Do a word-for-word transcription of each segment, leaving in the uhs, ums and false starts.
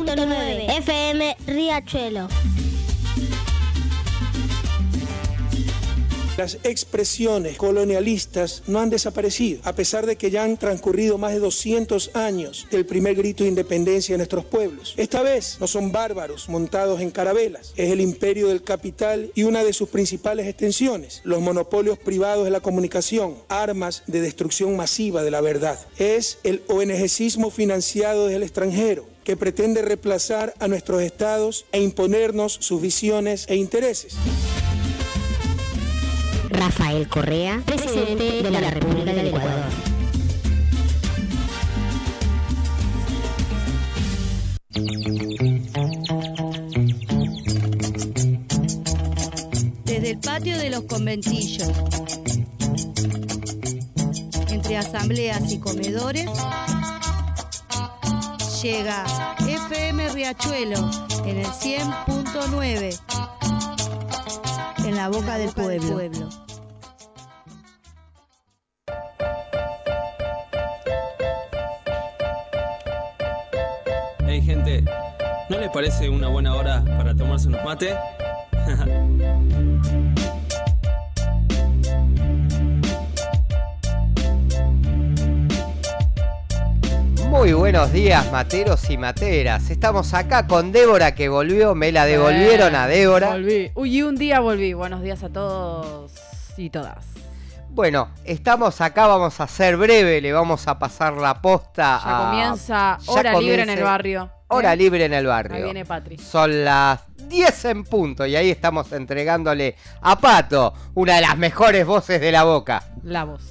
punto nueve F M Riachuelo. Las expresiones colonialistas no han desaparecido, a pesar de que ya han transcurrido más de doscientos años del primer grito de independencia de nuestros pueblos. Esta vez no son bárbaros montados en carabelas, es el imperio del capital y una de sus principales extensiones, los monopolios privados de la comunicación, armas de destrucción masiva de la verdad. Es el ONGismo financiado desde el extranjero, que pretende reemplazar a nuestros estados e imponernos sus visiones e intereses. Rafael Correa, presidente de la República del Ecuador. Desde el patio de los conventillos, entre asambleas y comedores, llega F M Riachuelo en el cien punto nueve. En la boca del pueblo. Hey gente, ¿no les parece una buena hora para tomarse unos mates? Muy buenos días, materos y materas. Estamos acá con Débora, que volvió. Me la devolvieron a Débora. Volví. Uy, un día volví. Buenos días a todos y todas. Bueno, estamos acá, vamos a ser breve. Le vamos a pasar la posta ya a... Comienza ya hora comience... libre en el barrio. Hora ¿Eh? libre en el barrio. Ahí viene Patri. Son las diez en punto y ahí estamos entregándole a Pato una de las mejores voces de la boca. La voz.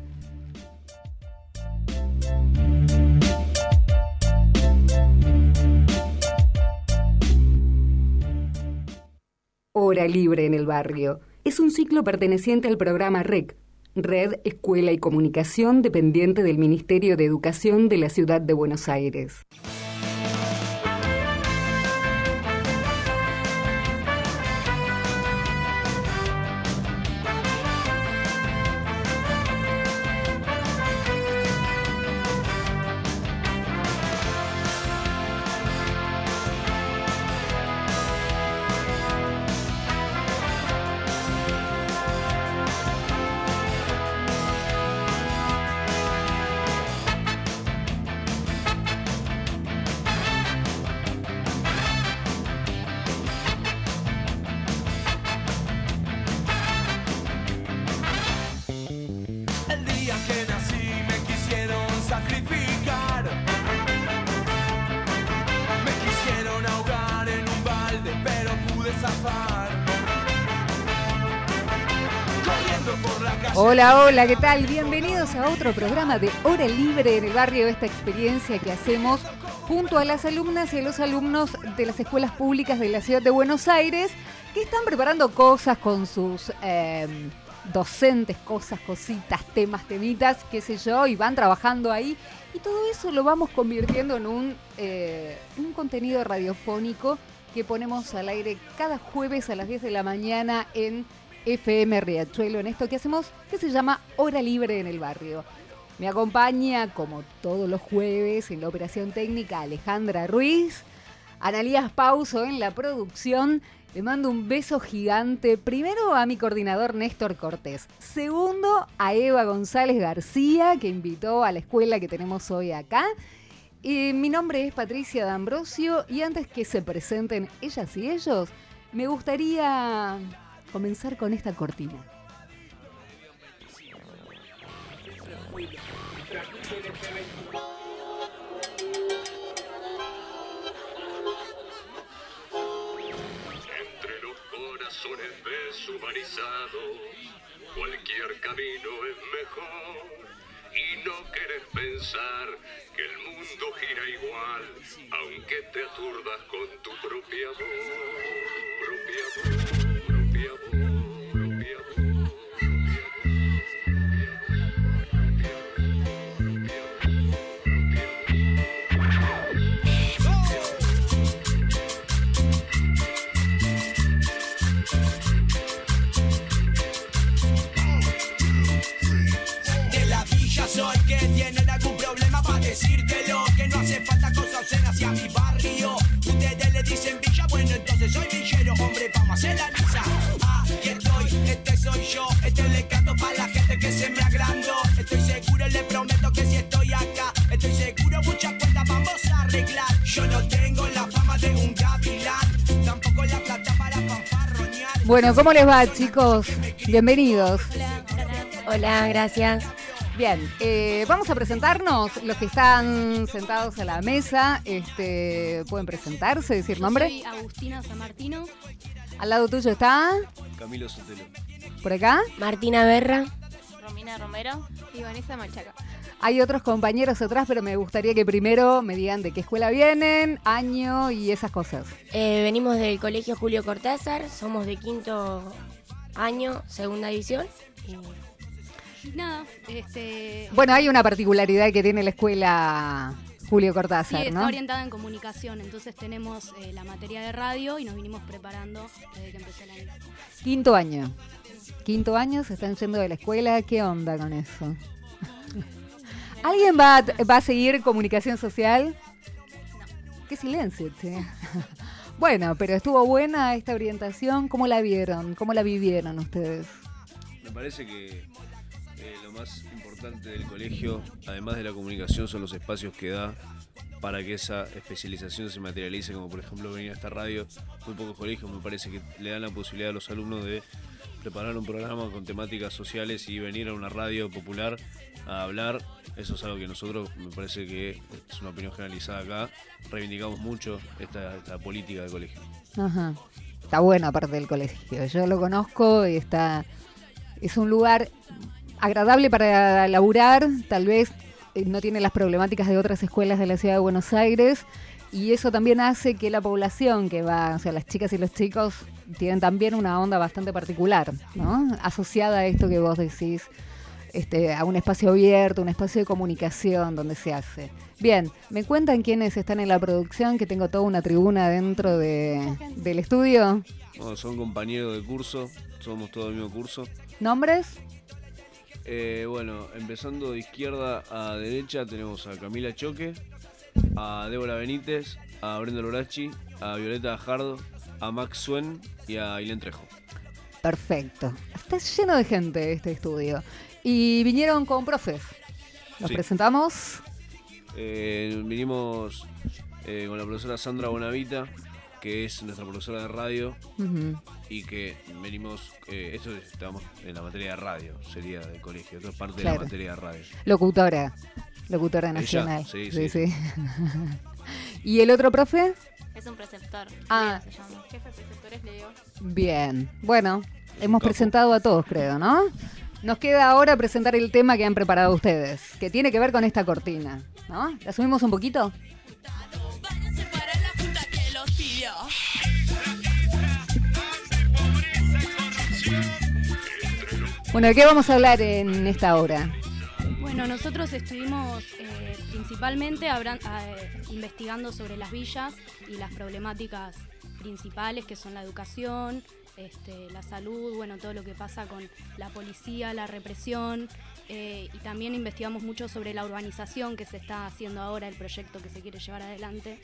Hora libre en el barrio. Es un ciclo perteneciente al programa R E C, Red, Escuela y Comunicación, dependiente del Ministerio de Educación de la Ciudad de Buenos Aires. Hola, hola, ¿qué tal? Bienvenidos a otro programa de Hora Libre en el barrio, esta experiencia que hacemos junto a las alumnas y a los alumnos de las escuelas públicas de la Ciudad de Buenos Aires, que están preparando cosas con sus eh, docentes, cosas, cositas, temas, temitas, qué sé yo, y van trabajando ahí, y todo eso lo vamos convirtiendo en un, eh, un contenido radiofónico que ponemos al aire cada jueves a las diez de la mañana en F M Riachuelo, en esto que hacemos, que se llama Hora Libre en el Barrio. Me acompaña, como todos los jueves, en la operación técnica Alejandra Ruiz, Analías Pauso en la producción. Le mando un beso gigante, primero a mi coordinador Néstor Cortés, segundo a Eva González García, que invitó a la escuela que tenemos hoy acá. Y mi nombre es Patricia D'Ambrosio, y antes que se presenten ellas y ellos, me gustaría comenzar con esta cortina. Entre los corazones deshumanizados, cualquier camino es mejor. Y no querés pensar que el mundo gira igual, aunque te aturdas con tu propia voz, propia voz. Soy que tienen algún problema para decírtelo, que no hace falta cosas obscenas hacia mi barrio. Bueno, ¿cómo les va, chicos? Bienvenidos. Hola, gracias. Bien, eh, vamos a presentarnos. Los que están sentados a la mesa, este, pueden presentarse, decir nombre. Soy Agustina San Martino. Al lado tuyo está Camilo Sotelo. por acá. Martina Berra. Romina Romero. Y Vanessa Machaca. Hay otros compañeros atrás, pero me gustaría que primero me digan de qué escuela vienen, año y esas cosas. Eh, venimos del Colegio Julio Cortázar, somos de quinto año, segunda edición. Y... Nada, este... Bueno, hay una particularidad que tiene la escuela Julio Sí, Cortázar, está ¿no? orientada en comunicación, entonces tenemos eh, la materia de radio y nos vinimos preparando desde que empezó el año. Quinto año. Quinto año, se están yendo de la escuela. ¿Qué onda con eso? ¿Alguien va a, va a seguir comunicación social? No. Qué silencio, che. Bueno, pero estuvo buena esta orientación. ¿Cómo la vieron? ¿Cómo la vivieron ustedes? Me parece que eh, lo más importante del colegio, además de la comunicación, son los espacios que da para que esa especialización se materialice, como por ejemplo venir a esta radio. Muy pocos colegios me parece que le dan la posibilidad a los alumnos de preparar un programa con temáticas sociales y venir a una radio popular a hablar. Eso es algo que nosotros, me parece que es una opinión generalizada acá, reivindicamos mucho esta, esta política del colegio. Ajá. Está bueno aparte del colegio. Yo lo conozco y está... Es un lugar agradable para laburar, tal vez no tiene las problemáticas de otras escuelas de la ciudad de Buenos Aires, y eso también hace que la población que va, o sea, las chicas y los chicos tienen también una onda bastante particular, ¿no? Asociada a esto que vos decís, este, a un espacio abierto, un espacio de comunicación donde se hace. Bien, me cuentan quiénes están en la producción, que tengo toda una tribuna dentro de, del estudio. Bueno, son compañeros de curso, somos todos del mismo curso. ¿Nombres? Eh, bueno, empezando de izquierda a derecha tenemos a Camila Choque, a Débora Benítez, a Brenda Lorachi, a Violeta Jardo, a Max Suen y a Ailén Trejo. Perfecto. Está lleno de gente este estudio. Y vinieron con profes. ¿Los Sí. presentamos? Eh, vinimos eh, con la profesora Sandra Bonavita, que es nuestra profesora de radio, Uh-huh. y que venimos, eh, esto estamos en la materia de radio, sería del colegio, esto es parte Claro. de la materia de radio. Locutora. Locutora Ella, nacional. sí, sí. ¿Y el otro profe? Es un preceptor. Ah. Leo se llama. Jefe de preceptores, Leo. Bien. Bueno, hemos capo. presentado a todos, creo, ¿no? Nos queda ahora presentar el tema que han preparado ustedes, que tiene que ver con esta cortina, ¿no? ¿La subimos un poquito? Bueno, ¿de qué vamos a hablar en esta hora? Bueno, nosotros estuvimos eh, principalmente habran- eh, investigando sobre las villas y las problemáticas principales que son la educación, este, la salud, bueno, todo lo que pasa con la policía, la represión, eh, y también investigamos mucho sobre la urbanización que se está haciendo ahora, el proyecto que se quiere llevar adelante.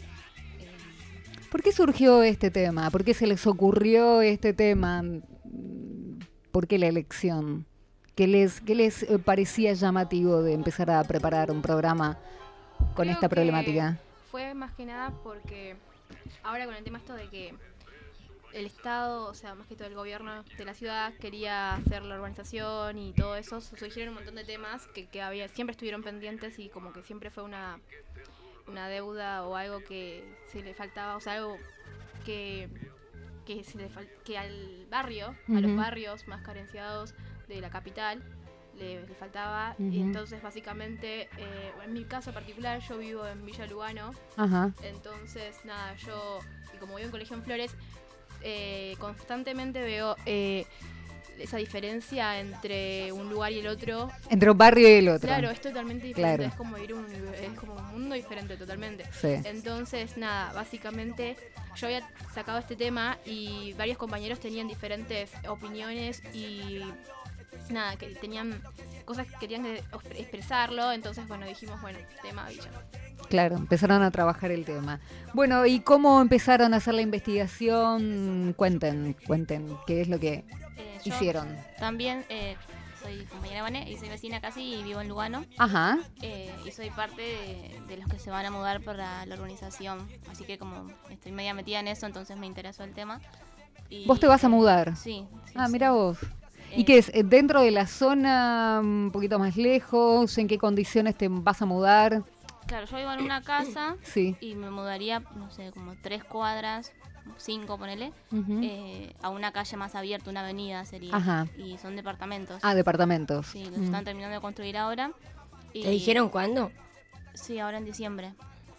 ¿Por qué surgió este tema? ¿Por qué se les ocurrió este tema? ¿Por qué la elección? ¿Qué les, qué les eh, parecía llamativo de empezar a preparar un programa con Creo esta que problemática? Fue más que nada porque ahora con el tema esto de que el Estado, o sea, más que todo el gobierno de la ciudad quería hacer la urbanización y todo eso, surgieron un montón de temas que, que había siempre estuvieron pendientes y como que siempre fue una, una deuda o algo que se le faltaba, o sea, algo que, que, se le fal- que al barrio, a los Ujú. barrios más carenciados de la capital, le, le faltaba. Ujú. Y entonces básicamente, eh, en mi caso particular, yo vivo en Villa Lugano. Ajá. Entonces, nada, yo, y como vivo en Colegio en Flores, eh, constantemente veo eh, esa diferencia entre un lugar y el otro. Entre un barrio y el otro. Claro, es totalmente diferente, Claro. es como ir un, es como un mundo diferente totalmente. Sí. Entonces, nada, básicamente yo había sacado este tema y varios compañeros tenían diferentes opiniones y nada, que tenían cosas que querían de- expresarlo, entonces bueno, dijimos, bueno, tema Villa. Claro, empezaron a trabajar el tema. Bueno, ¿y cómo empezaron a hacer la investigación? Cuenten, cuenten, ¿qué es lo que Eh, yo hicieron? También eh, soy compañera de Vané y soy vecina casi y vivo en Lugano. Ajá. Eh, y soy parte de, de los que se van a mudar para la urbanización. Así que como estoy media metida en eso, entonces me interesó el tema. Y, ¿Vos te vas a eh, mudar? Sí. sí ah, sí. mira vos. ¿Y Eh, qué es? ¿Dentro de la zona, un poquito más lejos? ¿En qué condiciones te vas a mudar? Claro, yo vivo en una casa Sí. y me mudaría, no sé, como tres cuadras, cinco, ponele, Ujú. eh, a una calle más abierta, una avenida sería. Ajá. Y son departamentos. Ah, departamentos. Sí, los Mm. están terminando de construir ahora. Y, ¿Te dijeron cuándo? Sí, ahora en diciembre.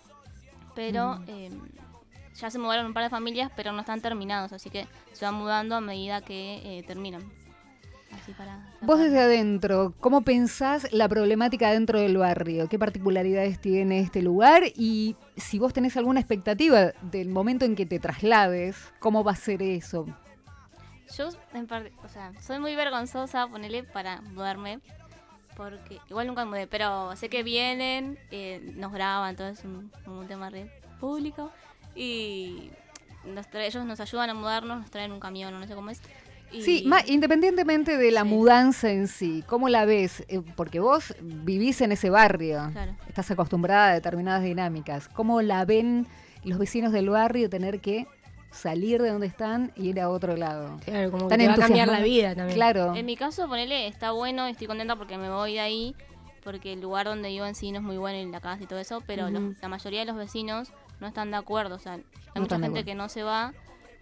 Pero Mm. eh, ya se mudaron un par de familias, pero no están terminados, así que se van mudando a medida que eh, terminan. Así para Vos desde adentro, ¿cómo pensás la problemática dentro del barrio? ¿Qué particularidades tiene este lugar? Y si vos tenés alguna expectativa del momento en que te traslades, ¿cómo va a ser eso? Yo, en parte, o sea, soy muy vergonzosa, ponele, para mudarme, porque igual nunca me mudé, pero sé que vienen, eh, nos graban, todo es un, un tema re público, y nos trae, ellos nos ayudan a mudarnos, nos traen un camión, no sé cómo es. Y Sí, ma- independientemente de la Sí. mudanza en sí, ¿cómo la ves? Eh, porque vos vivís en ese barrio, Claro. estás acostumbrada a determinadas dinámicas. ¿Cómo la ven los vecinos del barrio tener que salir de donde están y ir a otro lado? Claro, como que ¿Están te va a cambiar la entusiasmados? vida también. Claro. En mi caso, ponele, está bueno, estoy contenta porque me voy de ahí, porque el lugar donde vivo en sí no es muy bueno, y la casa y todo eso, pero Ujú. los- la mayoría de los vecinos no están de acuerdo, o sea, hay No mucha están de gente acuerdo. que no se va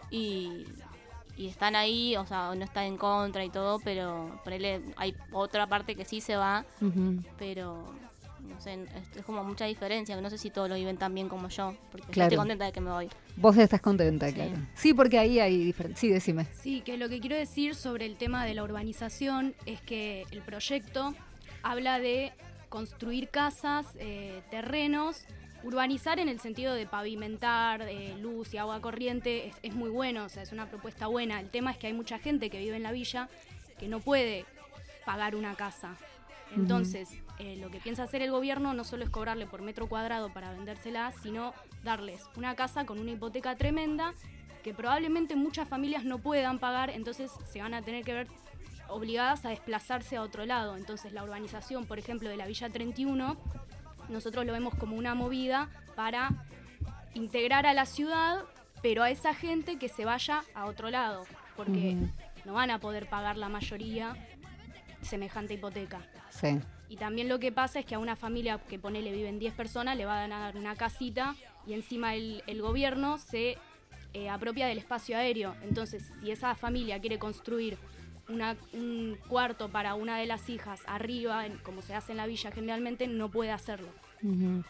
y, y están ahí, o sea, no están en contra y todo, pero ponele, hay otra parte que sí se va, Ujú. pero no sé, es, es como mucha diferencia, que no sé si todos lo viven tan bien como yo, porque yo Claro. estoy contenta de que me voy. Vos estás contenta, Sí. claro. Sí, porque ahí hay diferencias. Sí, decime. Sí, que lo que quiero decir sobre el tema de la urbanización es que el proyecto habla de construir casas, eh, terrenos, urbanizar en el sentido de pavimentar, eh, luz y agua corriente, es, es muy bueno, o sea, es una propuesta buena. El tema es que hay mucha gente que vive en la villa que no puede pagar una casa. Entonces, eh, lo que piensa hacer el gobierno no solo es cobrarle por metro cuadrado para vendérsela, sino darles una casa con una hipoteca tremenda que probablemente muchas familias no puedan pagar, entonces se van a tener que ver obligadas a desplazarse a otro lado. Entonces la urbanización, por ejemplo, de la Villa treinta y uno, nosotros lo vemos como una movida para integrar a la ciudad, pero a esa gente que se vaya a otro lado, porque Ujú. no van a poder pagar la mayoría semejante hipoteca. Sí. Y también lo que pasa es que a una familia que ponele viven diez personas le van a dar una casita y encima el, el gobierno se eh, apropia del espacio aéreo. Entonces, si esa familia quiere construir una, un cuarto para una de las hijas arriba, en- como se hace en la villa generalmente, no puede hacerlo. Ujú.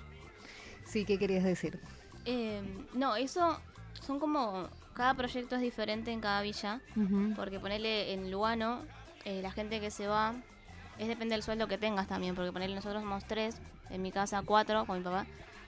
Sí, ¿qué querías decir? Eh, no, eso son como, cada proyecto es diferente en cada villa, Ujú. porque ponerle en Lugano, eh, la gente que se va, es depende del sueldo que tengas también, porque ponerle nosotros somos tres, en mi casa cuatro con mi papá,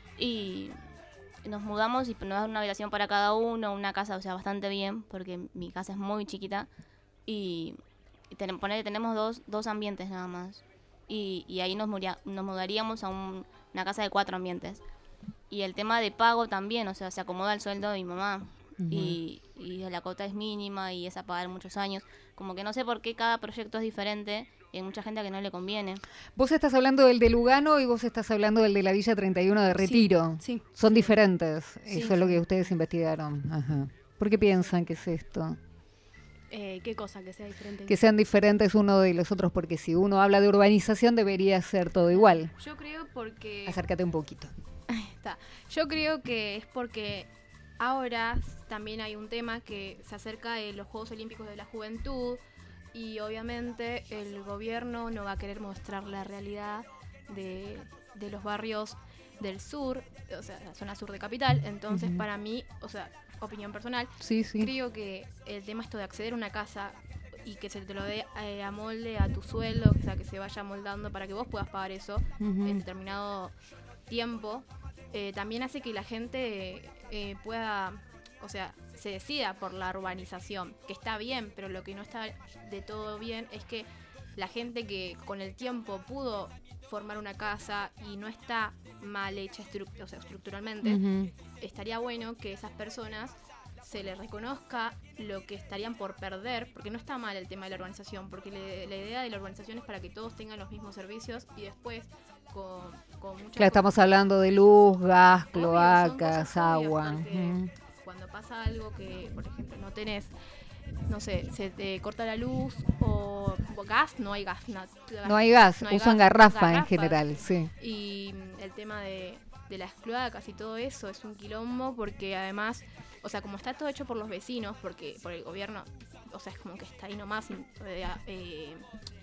y nos mudamos y nos dan una habitación para cada uno, una casa, o sea, bastante bien, porque mi casa es muy chiquita, y, y ten- ponerle, tenemos dos, dos ambientes nada más, y, y ahí nos, muria- nos mudaríamos a un- una casa de cuatro ambientes. Y el tema de pago también, o sea, se acomoda el sueldo de mi mamá. Ujú. y, y la cuota es mínima y es a pagar muchos años. Como que no sé por qué cada proyecto es diferente y hay mucha gente a que no le conviene. Vos estás hablando del de Lugano y vos estás hablando del de la Villa treinta y uno de Retiro. Sí. Son diferentes. Sí, Eso es lo sí. que ustedes investigaron. Ajá. ¿Por qué piensan que es esto? Eh, ¿Qué cosa que sea diferente? Que sean diferentes uno de los otros, porque si uno habla de urbanización debería ser todo igual. Yo creo porque... Acércate un poquito. Está. Yo creo que es porque ahora también hay un tema que se acerca de los Juegos Olímpicos de la Juventud y obviamente el gobierno no va a querer mostrar la realidad de, de los barrios del sur, o sea, la zona sur de Capital. Entonces, Ujú. para mí, o sea, opinión personal, Sí, sí. creo que el tema esto de acceder a una casa y que se te lo dé eh, a molde a tu sueldo, o sea, que se vaya moldando para que vos puedas pagar eso Ujú. en determinado tiempo, eh, también hace que la gente eh, pueda, o sea, se decida por la urbanización, que está bien, pero lo que no está de todo bien es que la gente que con el tiempo pudo formar una casa y no está mal hecha estru- o sea, estructuralmente, Ujú. estaría bueno que esas personas se les reconozca lo que estarían por perder, porque no está mal el tema de la urbanización, porque le- la idea de la urbanización es para que todos tengan los mismos servicios y después con, con muchas Claro, estamos hablando de luz, gas, Obvio, son cloacas, cosas obvias, agua. porque Ujú. cuando pasa algo que, por ejemplo, no tenés no sé, se te corta la luz o, o gas, no hay gas. No, gas, no hay gas, no hay usan gas, garrafa, garrafa en general, sí. Y el tema de, de las cloacas y todo eso es un quilombo porque además, o sea, como está todo hecho por los vecinos, porque por el gobierno, o sea, es como que está ahí nomás, eh, eh,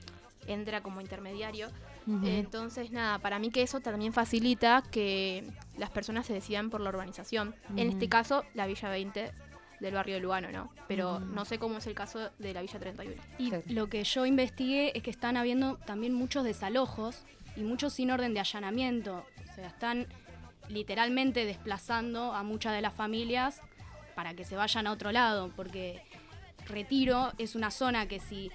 entra como intermediario. Uh-huh. Entonces, nada, para mí que eso también facilita que las personas se decidan por la urbanización. Uh-huh. En este caso, la Villa veinte del barrio de Lugano, ¿no? Pero uh-huh. no sé cómo es el caso de la Villa treinta y uno. Y sí. Lo que yo investigué es que están habiendo también muchos desalojos y muchos sin orden de allanamiento. O sea, están literalmente desplazando a muchas de las familias para que se vayan a otro lado, porque Retiro es una zona que si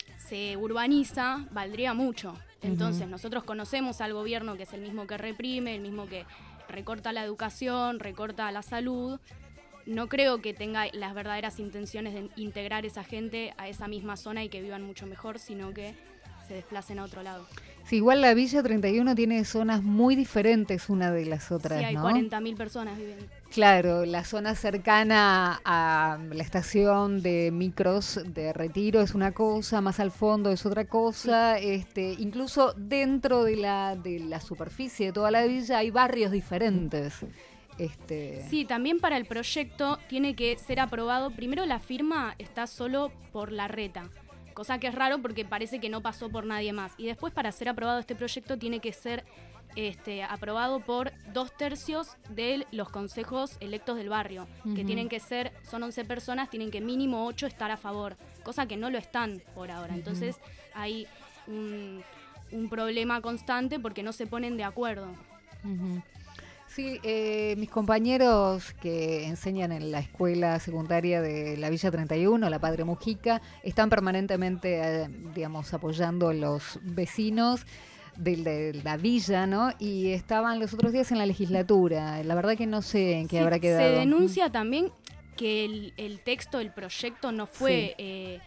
se urbaniza valdría mucho. Entonces uh-huh. nosotros conocemos al gobierno que es el mismo que reprime, el mismo que recorta la educación, recorta la salud. No creo que tenga las verdaderas intenciones de integrar esa gente a esa misma zona y que vivan mucho mejor, sino que se desplacen a otro lado. Sí, igual la Villa treinta y uno tiene zonas muy diferentes una de las otras, sí, hay ¿no? cuarenta mil personas viviendo. Claro, la zona cercana a la estación de micros de Retiro es una cosa, más al fondo es otra cosa, sí. este, incluso dentro de la, de la superficie de toda la villa hay barrios diferentes. Este... Sí, también para el proyecto tiene que ser aprobado, primero la firma está solo por la reta, cosa que es raro porque parece que no pasó por nadie más. Y después para ser aprobado este proyecto tiene que ser este, aprobado por dos tercios de los consejos electos del barrio, uh-huh. que tienen que ser, son once personas, tienen que mínimo ocho estar a favor, cosa que no lo están por ahora. Uh-huh. Entonces hay un, un problema constante porque no se ponen de acuerdo. Uh-huh. Sí, eh, mis compañeros que enseñan en la escuela secundaria de la Villa treinta y uno, la Padre Mujica, están permanentemente, eh, digamos, apoyando a los vecinos de, de la villa, ¿no? Y estaban los otros días en la legislatura. La verdad que no sé en qué sí, habrá quedado. Se denuncia también que el, el texto, el proyecto no fue, sí. eh,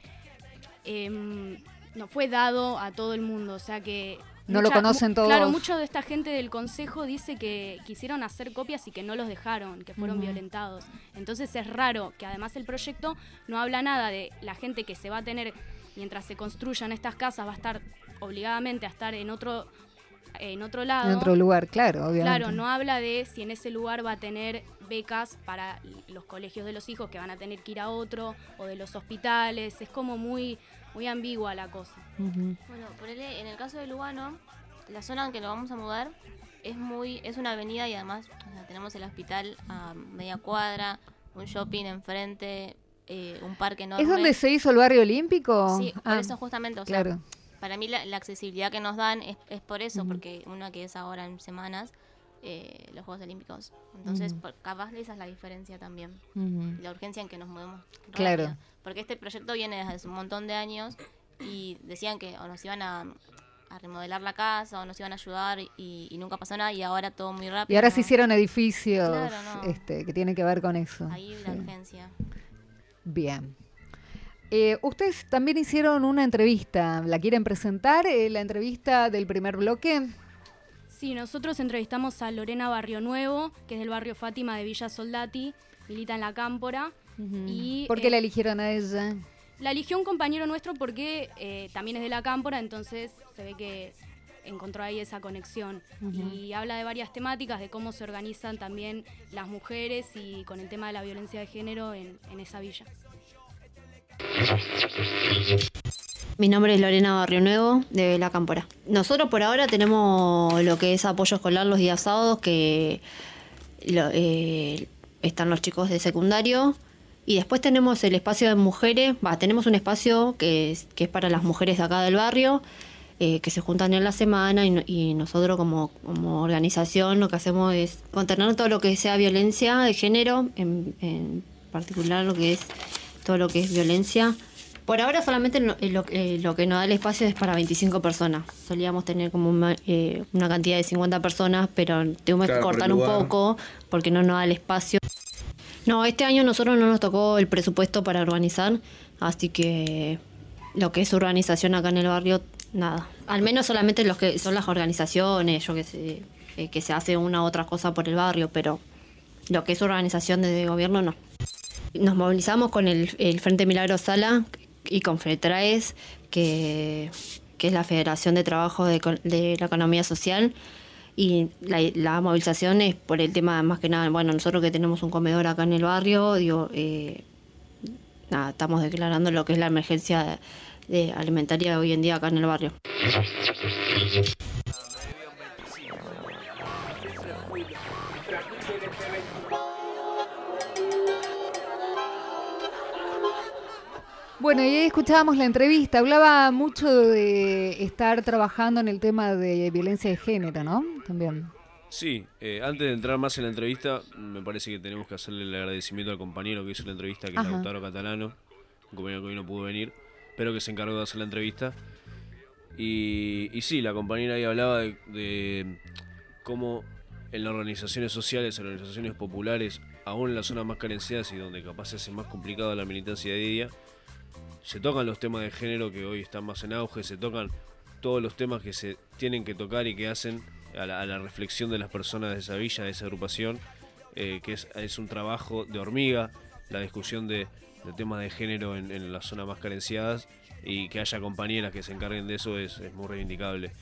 eh, no fue dado a todo el mundo, o sea que... No Mucha, lo conocen todos. Claro, mucho de esta gente del consejo dice que quisieron hacer copias y que no los dejaron, que fueron uh-huh. violentados. Entonces es raro que además el proyecto no habla nada de la gente que se va a tener, mientras se construyan estas casas, va a estar obligadamente a estar en otro, en otro lado. En otro lugar, claro, obviamente. Claro, no habla de si en ese lugar va a tener becas para los colegios de los hijos que van a tener que ir a otro, o de los hospitales. Es como muy... muy ambigua la cosa. Uh-huh. Bueno, por el, en el caso de Lugano, la zona en que nos vamos a mudar es muy es una avenida y además o sea, tenemos el hospital a media cuadra, un shopping enfrente, eh, un parque enorme. ¿Es donde se hizo el barrio olímpico? Sí, por ah, eso justamente, o claro. sea, para mí la, la accesibilidad que nos dan es, es por eso, uh-huh. porque una que es ahora en semanas, eh, los Juegos Olímpicos. Entonces, uh-huh. por, capaz de esa es la diferencia también. Uh-huh. La urgencia en que nos movemos rápido. Claro. Porque este proyecto viene desde hace un montón de años y decían que o nos iban a, a remodelar la casa o nos iban a ayudar y, y nunca pasó nada y ahora todo muy rápido. Y ahora ¿no? se hicieron edificios claro, no. este, que tienen que ver con eso. Ahí la sí. urgencia. Bien. Eh, ustedes también hicieron una entrevista. ¿La quieren presentar? Eh, la entrevista del primer bloque. Sí, nosotros entrevistamos a Lorena Barrio Nuevo, que es del barrio Fátima de Villa Soldati, milita en la Cámpora. Uh-huh. Y, ¿Por qué eh, la eligieron a ella? La eligió un compañero nuestro porque eh, también es de la Cámpora, entonces se ve que encontró ahí esa conexión. Uh-huh. Y habla de varias temáticas, de cómo se organizan también las mujeres y con el tema de la violencia de género en, en esa villa. Mi nombre es Lorena Barrio Nuevo, de La Cámpora. Nosotros por ahora tenemos lo que es apoyo escolar los días sábados, que lo, eh, están los chicos de secundario. Y después tenemos el espacio de mujeres, va, tenemos un espacio que es, que es para las mujeres de acá del barrio, eh, que se juntan en la semana y, y nosotros como, como organización lo que hacemos es contener todo lo que sea violencia de género, en, en particular lo que es todo lo que es violencia. Por ahora solamente lo, lo, eh, lo que nos da el espacio es para veinticinco personas. Solíamos tener como una, eh, una cantidad de cincuenta personas, pero tuvimos claro, que cortar un poco porque no nos da el espacio. No, este año nosotros no nos tocó el presupuesto para urbanizar, así que lo que es urbanización acá en el barrio, nada. Al menos solamente los que son las organizaciones, yo que sé, eh, que se hace una u otra cosa por el barrio, pero lo que es urbanización desde gobierno no. nos movilizamos con el, el Frente Milagro Sala y con FETRAES, que, que es la Federación de Trabajo de, de la Economía Social. Y la, la movilización es por el tema, más que nada, bueno, nosotros que tenemos un comedor acá en el barrio, digo, eh, nada, estamos declarando lo que es la emergencia de, de alimentaria hoy en día acá en el barrio. Bueno, y ahí escuchábamos la entrevista. Hablaba mucho de estar trabajando en el tema de violencia de género, ¿no? También. Sí, eh, antes de entrar más en la entrevista, me parece que tenemos que hacerle el agradecimiento al compañero que hizo la entrevista, que Ajá. es Lautaro Catalano, un compañero que hoy no pudo venir, pero que se encargó de hacer la entrevista. Y, y sí, la compañera ahí hablaba de, de cómo en las organizaciones sociales, en las organizaciones populares, aún en las zonas más carenciadas y donde capaz se hace más complicada la militancia de día, se tocan los temas de género que hoy están más en auge, se tocan todos los temas que se tienen que tocar y que hacen a la, a la reflexión de las personas de esa villa, de esa agrupación, eh, que es, es un trabajo de hormiga, la discusión de, de temas de género en, en las zonas más carenciadas, y que haya compañeras que se encarguen de eso es, es muy reivindicable.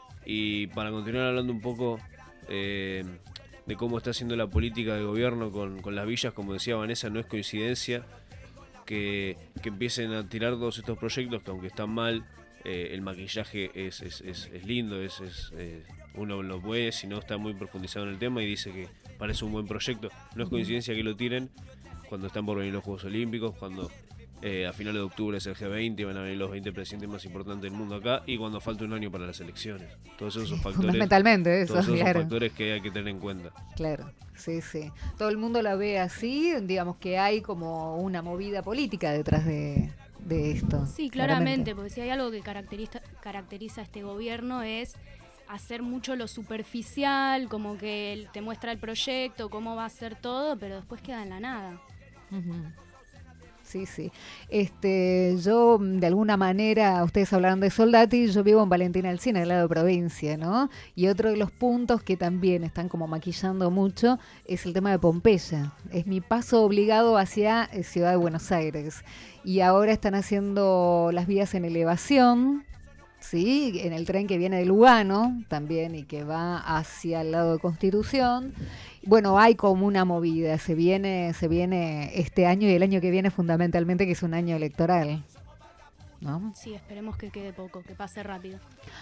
Y para continuar hablando un poco eh, de cómo está haciendo la política del gobierno con, con las villas, como decía Vanessa, no es coincidencia Que, que empiecen a tirar todos estos proyectos que aunque están mal, eh, el maquillaje es, es, es, es lindo, es, es eh, uno lo puede, si no está muy profundizado en el tema y dice que parece un buen proyecto. No es coincidencia que lo tiren cuando están por venir los Juegos Olímpicos, cuando eh, a finales de octubre es el G veinte, van a venir los veinte presidentes más importantes del mundo acá, y cuando falta un año para las elecciones. Todos esos son factores, fundamentalmente eso, todos esos claro. son factores que hay que tener en cuenta. Claro, sí, sí. Todo el mundo la ve así, digamos que hay como una movida política detrás de, de esto. Sí, claramente, claramente, porque si hay algo que caracteriza, caracteriza a este gobierno es hacer mucho lo superficial, como que te muestra el proyecto, cómo va a ser todo, pero después queda en la nada. Uh-huh. Sí, sí. Este, yo, de alguna manera, ustedes hablaron de Soldati, yo vivo en Valentina Alsina, del lado de provincia, ¿no? Y otro de los puntos que también están como maquillando mucho es el tema de Pompeya. Es mi paso obligado hacia eh, Ciudad de Buenos Aires. Y ahora están haciendo las vías en elevación, ¿sí? En el tren que viene de Lugano también y que va hacia el lado de Constitución. Bueno, hay como una movida, se viene, se viene este año y el año que viene fundamentalmente, que es un año electoral, ¿no? Sí, esperemos que quede poco, que pase rápido.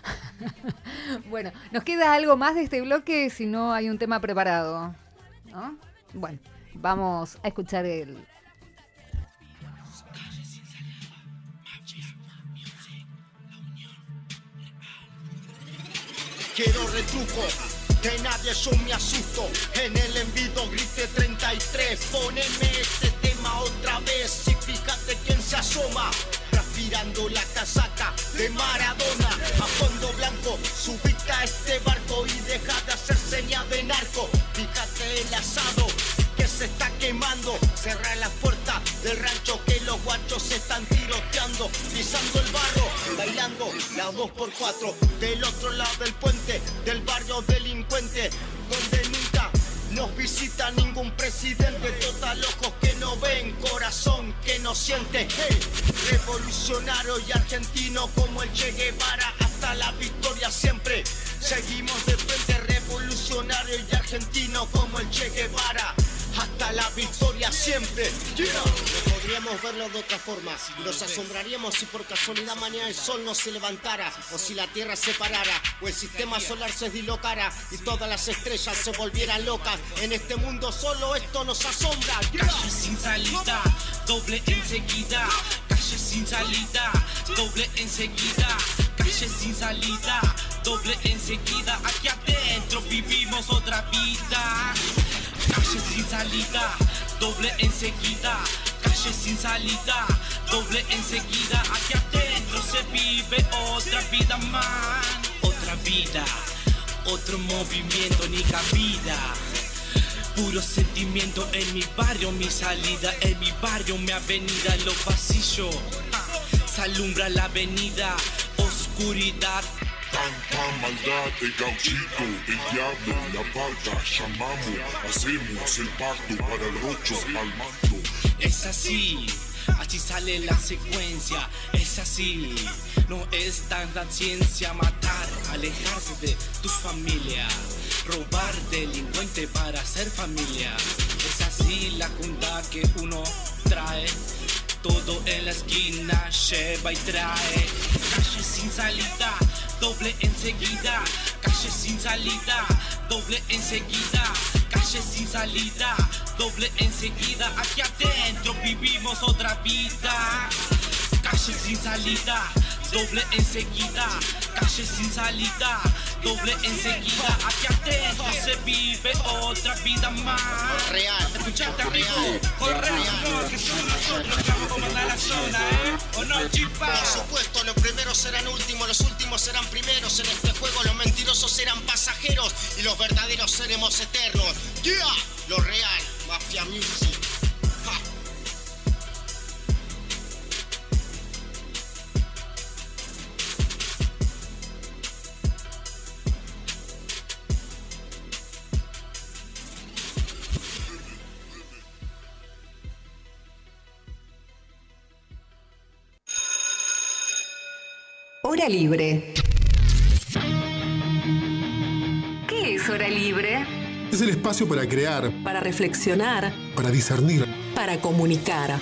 Bueno, nos queda algo más de este bloque, si no hay un tema preparado, ¿no? Bueno, vamos a escuchar el... Quiero retruco, de nadie yo me asusto. En el envido grite treinta y tres. Poneme este tema otra vez y fíjate quién se asoma. Transpirando la casaca de Maradona. A fondo blanco, subita este barco y deja de hacer señas de narco. Fíjate el asado que se está quemando. Cerra la puerta del rancho que los guachos se están tiroteando. Pisando el barro, bailando la dos por cuatro. Del otro lado del puente, del barrio delincuente, donde nunca nos visita ningún presidente. Total ojos que no ven, corazón que no siente. Hey, revolucionario y argentino como el Che Guevara, hasta la victoria siempre. Seguimos de frente, revolucionario y argentino como el Che Guevara, hasta la victoria siempre. Yeah. Podríamos verlo de otra forma. Nos asombraríamos si por casualidad mañana el sol no se levantara, o si la tierra se parara, o el sistema solar se dislocara y todas las estrellas se volvieran locas. En este mundo solo esto nos asombra. Yeah. Calle sin salida, doble enseguida. Calle sin salida, doble enseguida. Calle sin salida, doble enseguida. Aquí adentro vivimos otra vida. Calle sin salida, doble enseguida. Calle sin salida, doble enseguida. Aquí adentro se vive otra vida más. Otra vida, otro movimiento ni cabida. Puro sentimiento en mi barrio, mi salida. En mi barrio, mi avenida, los pasillos. Se alumbra la avenida, oscuridad. Tanta maldad, el gauchito, el diablo, la parca, llamamos, hacemos el pacto para el rocho al manto. Es así, así sale la secuencia. Es así, no es tanta ciencia. Matar, alejarse de tu familia, robar delincuente para hacer familia. Es así la junta que uno trae, todo en la esquina lleva y trae. Calle sin salida, doble enseguida. Calle sin salida, doble enseguida. Calle sin salida, doble enseguida. Aquí adentro vivimos otra vida. Calle sin salida, doble enseguida. Calle sin salida, doble enseguida. Aquí adentro se vive otra vida más. Real, escuchate amigo, correcto, que somos nosotros que vamos a comandar la zona, ¿eh? ¿O no, chipa? Por supuesto, los primeros serán últimos, los últimos serán primeros. En este juego los mentirosos serán pasajeros y los verdaderos seremos eternos. ¡Yeah! Lo real, Mafia Music. ¡Ja! Hora libre. ¿Qué es hora libre? Es el espacio para crear, Para reflexionar, para discernir. para comunicar.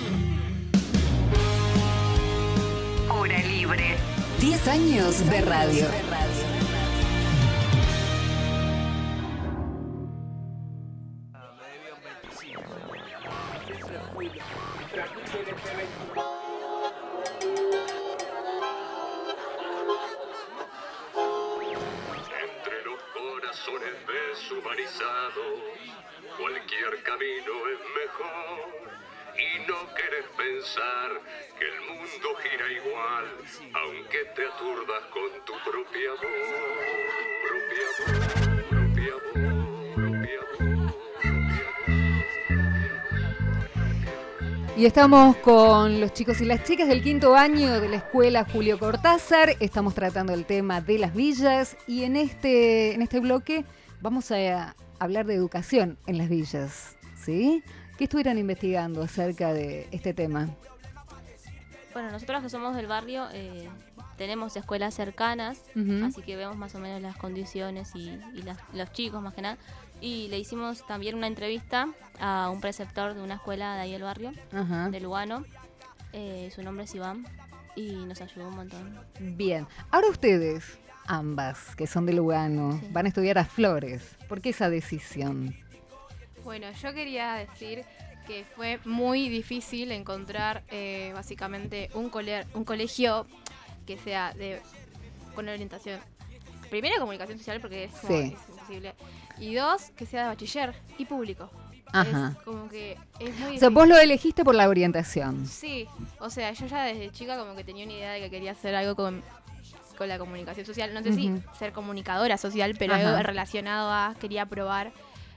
Hora libre. diez años de radio. Entre los corazones deshumanizados, cualquier camino es mejor. Y no querés pensar que el mundo gira igual, aunque te aturdas con tu propia voz. Propia voz, propia voz, propia voz. Y estamos con los chicos y las chicas del quinto año de la escuela Julio Cortázar. Estamos tratando el tema de las villas y en este, en este bloque vamos a hablar de educación en las villas, ¿sí? ¿Qué estuvieron investigando acerca de este tema? Bueno, nosotros que somos del barrio eh, tenemos escuelas cercanas, Ujú. así que vemos más o menos las condiciones y, y las- los chicos más que nada. Y le hicimos también una entrevista a un preceptor de una escuela de ahí del barrio, Ajá. de Lugano. Eh, su nombre es Iván y nos ayudó un montón. Bien. Ahora ustedes, ambas, que son de Lugano, van a estudiar a Flores. ¿Por qué esa decisión? Bueno, yo quería decir que fue muy difícil encontrar eh, básicamente un, cole- un colegio que sea de con orientación. Primero, comunicación social, porque es, como- Sí. es imposible. Y dos, que sea de bachiller y público. Ajá. Es como que es muy O sea, difícil. vos lo elegiste por la orientación. Sí, o sea, yo ya desde chica como que tenía una idea de que quería hacer algo con, con la comunicación social. No sé si Ujú. ser comunicadora social, pero Ajá. algo relacionado a, quería probar.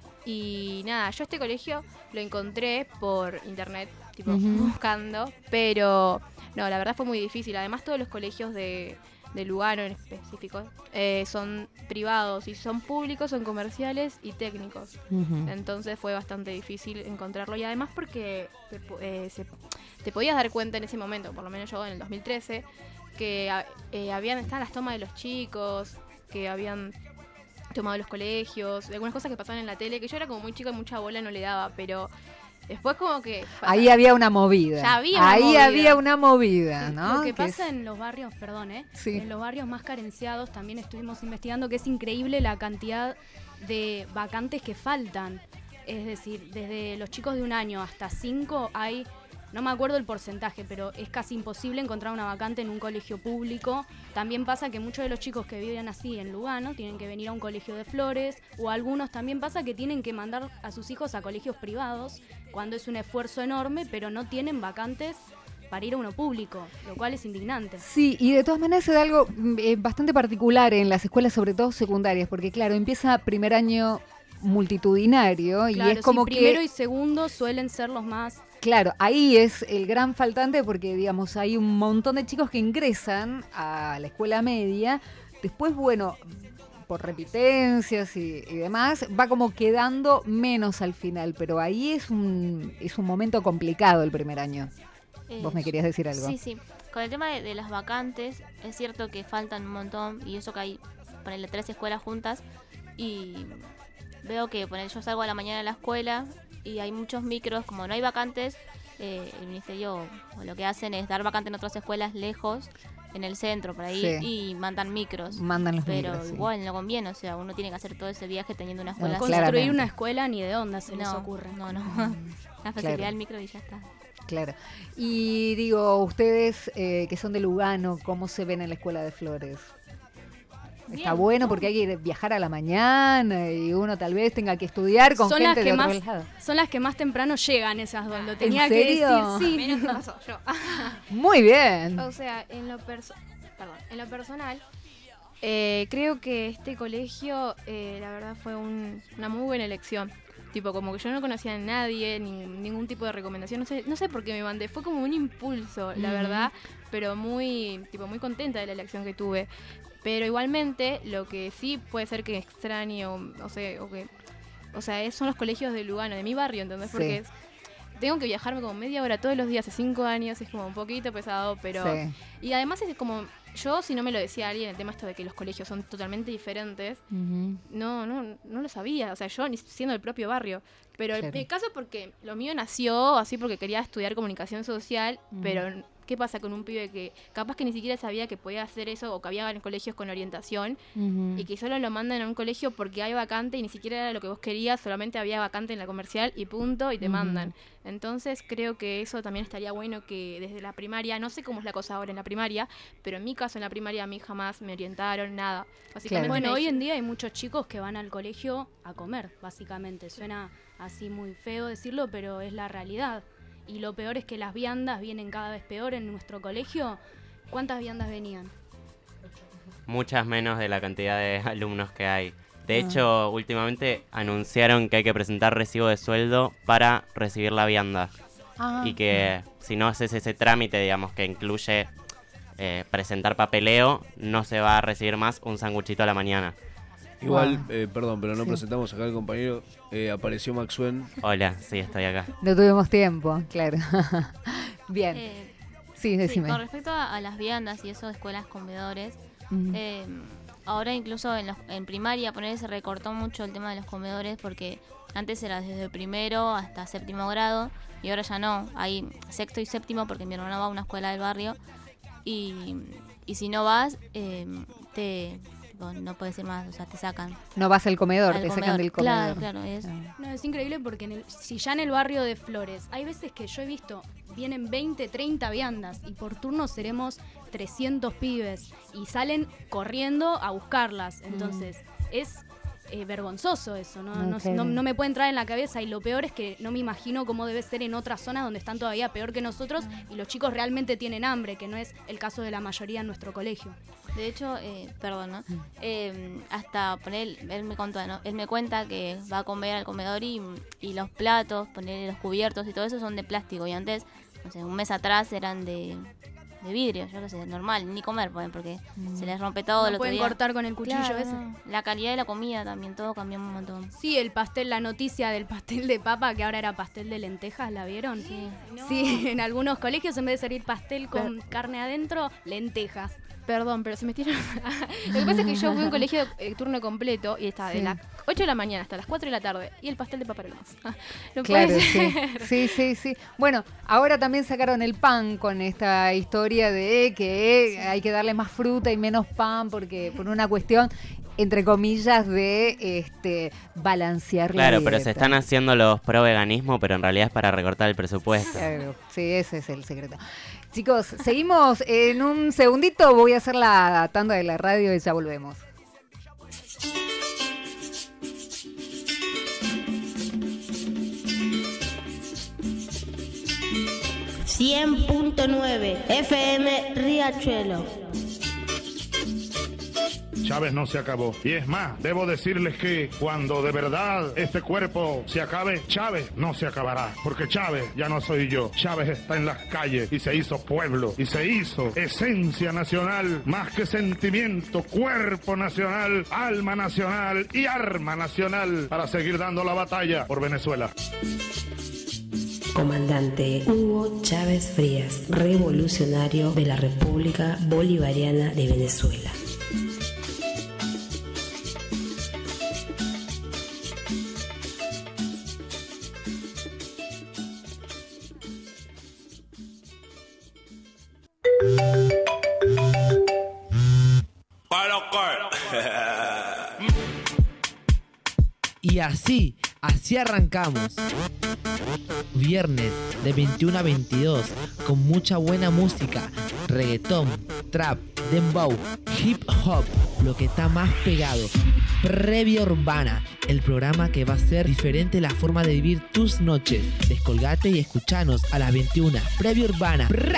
Y nada, yo este colegio lo encontré por internet, tipo Ujú. buscando, pero no, la verdad fue muy difícil. Además todos los colegios de, de Lugano en específico eh, son privados y son públicos, son comerciales y técnicos. Ujú. Entonces fue bastante difícil encontrarlo y además porque te, po- eh, se- te podías dar cuenta en ese momento, por lo menos yo en el dos mil trece, que a- eh, habían estaban las tomas de los chicos, que habían tomado los colegios, algunas cosas que pasaban en la tele, que yo era como muy chica y mucha bola no le daba, pero después como que... Ahí había una movida. Ya había una Ahí movida. había una movida, ¿no? Lo que Que pasa es- en los barrios, perdón, ¿eh? Sí. En los barrios más carenciados también estuvimos investigando que es increíble la cantidad de vacantes que faltan. Es decir, desde los chicos de un año hasta cinco hay, no me acuerdo el porcentaje, pero es casi imposible encontrar una vacante en un colegio público. También pasa que muchos de los chicos que viven así en Lugano tienen que venir a un colegio de Flores, o algunos también pasa que tienen que mandar a sus hijos a colegios privados, cuando es un esfuerzo enorme, pero no tienen vacantes para ir a uno público, lo cual es indignante. Sí, y de todas maneras se da algo mm, eh, bastante particular en las escuelas, sobre todo secundarias, porque claro, empieza primer año multitudinario y Claro, es como sí, que... primero y segundo suelen ser los más... Claro, ahí es el gran faltante porque, digamos, hay un montón de chicos que ingresan a la escuela media. Después, bueno, por repitencias y, y demás, va como quedando menos al final, pero ahí es un, es un momento complicado el primer año. Eh, ¿Vos me querías decir algo? Sí, sí. Con el tema de, de las vacantes, es cierto que faltan un montón, y eso que hay, ponerle tres escuelas juntas, y veo que poner, yo salgo a la mañana a la escuela y hay muchos micros, como no hay vacantes, eh, el ministerio lo que hacen es dar vacantes en otras escuelas lejos, en el centro, por ahí, Sí. y mandan micros. Mandan los Pero micros, sí. igual no conviene, o sea, uno tiene que hacer todo ese viaje teniendo una escuela. No, Construir claramente. una escuela ni de onda se no, les ocurre. No, no. La facilidad Claro. del micro y ya está. Claro. Y digo, ustedes eh, que son de Lugano, ¿cómo se ven en la Escuela de Flores? Está Bien. bueno porque hay que ir- viajar a la mañana y uno tal vez tenga que estudiar con Son gente las, de que otro más, lado. son las que más temprano llegan esas dos. Lo tenía ¿En serio? que decir, sí. Menos pasó yo. Muy bien. O sea, en lo, perso- perdón, en lo personal, eh, creo que este colegio, eh, la verdad, fue un- una muy buena elección. Tipo, como que yo no conocía a nadie, ni- ningún tipo de recomendación. No sé, no sé por qué me mandé. Fue como un impulso, la Ujú. verdad. Pero muy, tipo, muy contenta de la elección que tuve. Pero igualmente, lo que sí puede ser que extrañe o, o sea, o que... O sea, es- son los colegios de Lugano, de mi barrio, ¿entendés? Sí. Porque es- tengo que viajarme como media hora todos los días, hace cinco años, es como un poquito pesado, pero... Sí. Y además es como, yo si no me lo decía alguien, el tema esto de que los colegios son totalmente diferentes, Ujú. no, no, no lo sabía, o sea, yo ni siendo del propio barrio. Pero Claro. en mi caso porque lo mío nació así porque quería estudiar comunicación social, Ujú. pero ¿qué pasa con un pibe que capaz que ni siquiera sabía que podía hacer eso o que había en colegios con orientación Ujú. y que solo lo mandan a un colegio porque hay vacante y ni siquiera era lo que vos querías, solamente había vacante en la comercial y punto y te Ujú. mandan. Entonces creo que eso también estaría bueno que desde la primaria, no sé cómo es la cosa ahora en la primaria, pero en mi caso en la primaria a mí jamás me orientaron, nada. Básicamente Bueno, me hoy en dijeron- día hay muchos chicos que van al colegio a comer, básicamente. Suena así muy feo decirlo, pero es la realidad. Y lo peor es que las viandas vienen cada vez peor en nuestro colegio. ¿Cuántas viandas venían? Muchas menos de la cantidad de alumnos que hay. De Ah. hecho, últimamente anunciaron que hay que presentar recibo de sueldo para recibir la vianda. Ah. Y que si no haces ese trámite, digamos, que incluye eh, presentar papeleo, no se va a recibir más un sanguchito a la mañana. Igual, Wow. eh, perdón, pero no Sí. presentamos acá al compañero. Eh, apareció Maxuen. Hola, sí, estoy acá. No tuvimos tiempo, claro. Bien. Eh, sí, decime. con respecto a, a las viandas y eso de escuelas comedores, Ujú. eh, ahora incluso en, los- en primaria poner se recortó mucho el tema de los comedores porque antes era desde primero hasta séptimo grado y ahora ya no, hay sexto y séptimo porque mi hermano va a una escuela del barrio y, y si no vas eh, te tipo, no puedes ir más, o sea, te sacan. No vas al comedor, Al te sacan comedor. del Claro, comedor. claro, es- Ah. No, es increíble porque en el- si ya en el barrio de Flores hay veces que yo he visto, vienen veinte, treinta viandas y por turno seremos trescientos pibes y salen corriendo a buscarlas. Entonces, es eh, vergonzoso eso, ¿no? No, Ok. no- no me puede entrar en la cabeza y lo peor es que no me imagino cómo debe ser en otras zonas donde están todavía peor que nosotros y los chicos realmente tienen hambre, que no es el caso de la mayoría en nuestro colegio. De hecho, eh, perdón, ¿no? Eh, hasta poner, él me contó, ¿no? Él me cuenta que va a comer al comedor y, y los platos, poner los cubiertos y todo eso son de plástico. Y antes, no sé, un mes atrás eran de, de vidrio, yo qué sé, normal, ni comer pueden porque Mm. se les rompe todo. No el otro pueden día. cortar con el cuchillo Claro, ese. no. La calidad de la comida también, todo cambió un montón. Sí, el pastel, la noticia del pastel de papa, que ahora era pastel de lentejas, ¿la vieron? Sí. Sí, en algunos colegios en vez de servir pastel con carne adentro, lentejas. Perdón, pero se metieron. Lo que pasa es que yo fui a un colegio de turno completo y estaba Sí. de las ocho de la mañana hasta las cuatro de la tarde y el pastel de papa era lo más. Ah, no Claro, puede sí. ser. sí, sí, sí. Bueno, ahora también sacaron el pan con esta historia de que hay que darle más fruta y menos pan porque por una cuestión entre comillas de este balancear la Claro, pero se dieta. están haciendo los pro veganismo, pero en realidad es para recortar el presupuesto. Claro, sí, ese es el secreto. Chicos, seguimos en un segundito, voy a hacer la tanda de la radio y ya volvemos. cien punto nueve F M Riachuelo. Chávez no se acabó. Y es más, debo decirles que cuando de verdad este cuerpo se acabe, Chávez no se acabará. Porque Chávez ya no soy yo. Chávez está en las calles y se hizo pueblo. Y se hizo esencia nacional, más que sentimiento, cuerpo nacional, alma nacional y arma nacional para seguir dando la batalla por Venezuela. Comandante Hugo Chávez Frías, revolucionario de la República Bolivariana de Venezuela. Y así, así arrancamos. Viernes de veintiuno a veintidós con mucha buena música, reggaetón, trap, dembow, hip hop, lo que está más pegado. Previa Urbana, el programa que va a hacer diferente la forma de vivir tus noches. Descolgate y escuchanos a las veintiuna. Previa Urbana. ¡Pra!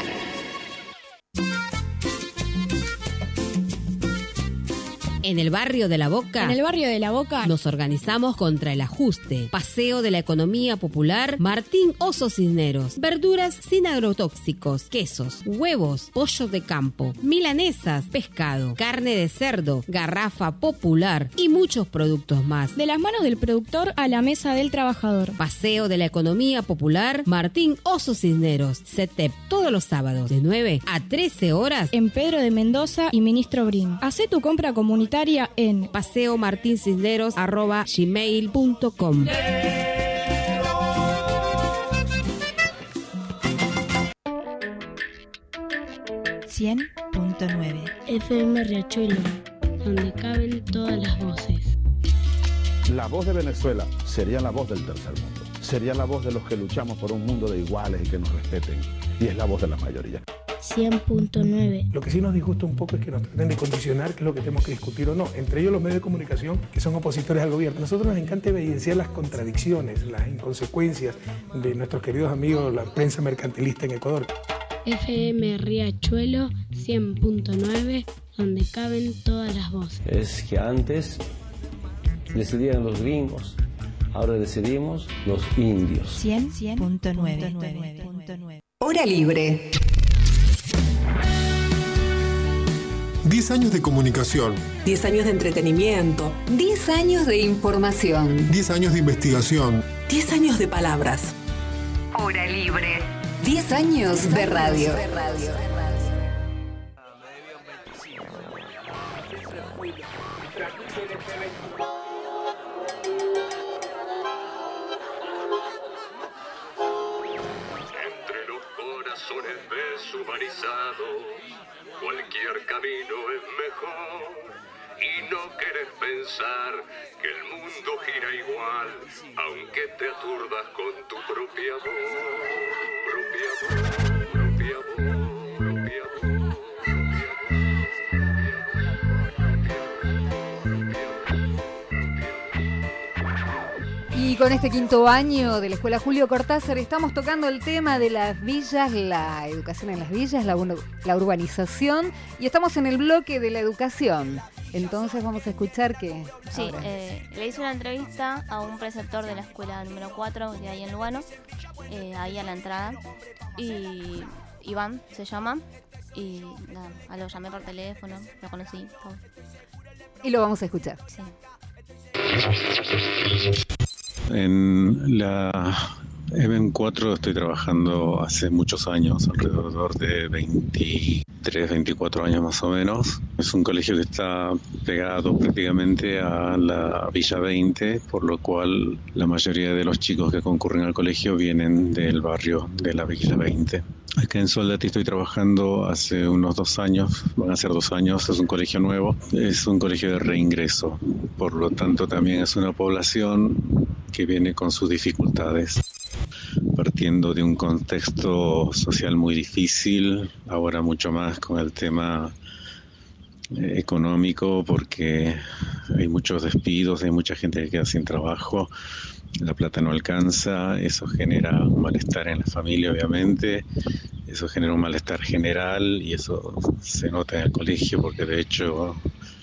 En el barrio de La Boca, En el barrio de La Boca nos organizamos contra el ajuste. Paseo de la economía popular, Martín Oso Cisneros. Verduras sin agrotóxicos, quesos, huevos, pollo de campo, milanesas, pescado, carne de cerdo, garrafa popular y muchos productos más. de las manos del productor a la mesa del trabajador. Paseo de la economía popular, Martín Oso Cisneros. C E T E P todos los sábados de nueve a trece horas En Pedro de Mendoza y Ministro Brin. Hacé tu compra comunitaria en paseo martín cisneros arroba gmail punto com. cien punto nueve F M Riachuelo, donde caben todas las voces. La voz de Venezuela sería la voz del tercer mundo. Sería la voz de los que luchamos por un mundo de iguales y que nos respeten. Y es la voz de la mayoría. cien punto nueve Lo que sí nos disgusta un poco es que nos traten de condicionar qué es lo que tenemos que discutir o no. Entre ellos los medios de comunicación que son opositores al gobierno. A nosotros nos encanta evidenciar las contradicciones, las inconsecuencias de nuestros queridos amigos, la prensa mercantilista en Ecuador. F M Riachuelo cien punto nueve, donde caben todas las voces. Es que antes decidían los gringos, ahora decidimos los indios. cien punto nueve Hora libre. diez años de comunicación. diez años de entretenimiento. diez años de información. diez años de investigación. diez años de palabras. Hora libre. diez años de radio. Entre los corazones deshumanizados, cualquier camino es mejor. Y no querés pensar que el mundo gira igual, aunque te aturdas con tu propia voz. Propia voz, propia voz, propia voz, Y con este quinto año de la Escuela Julio Cortázar estamos tocando el tema de las villas, la educación en las villas, la, ur- la urbanización, y estamos en el bloque de la educación. Entonces vamos a escuchar que... Sí, ahora. eh, le hice una entrevista a un preceptor de la escuela número cuatro de ahí en Lugano, eh, ahí a la entrada, y Iván se llama, y nada, ah, lo llamé por teléfono, lo conocí, todo. Y lo vamos a escuchar. Sí. En la E B E N cuatro estoy trabajando hace muchos años, alrededor de veintitrés, veinticuatro años más o menos. Es un colegio que está pegado prácticamente a la Villa veinte, por lo cual la mayoría de los chicos que concurren al colegio vienen del barrio de la Villa veinte. Acá en Soldati estoy trabajando hace unos dos años, van a ser dos años, es un colegio nuevo, es un colegio de reingreso, por lo tanto también es una población que viene con sus dificultades, partiendo de un contexto social muy difícil, ahora mucho más con el tema eh, económico, porque hay muchos despidos, hay mucha gente que queda sin trabajo, la plata no alcanza, eso genera un malestar en la familia obviamente, eso genera un malestar general y eso se nota en el colegio porque de hecho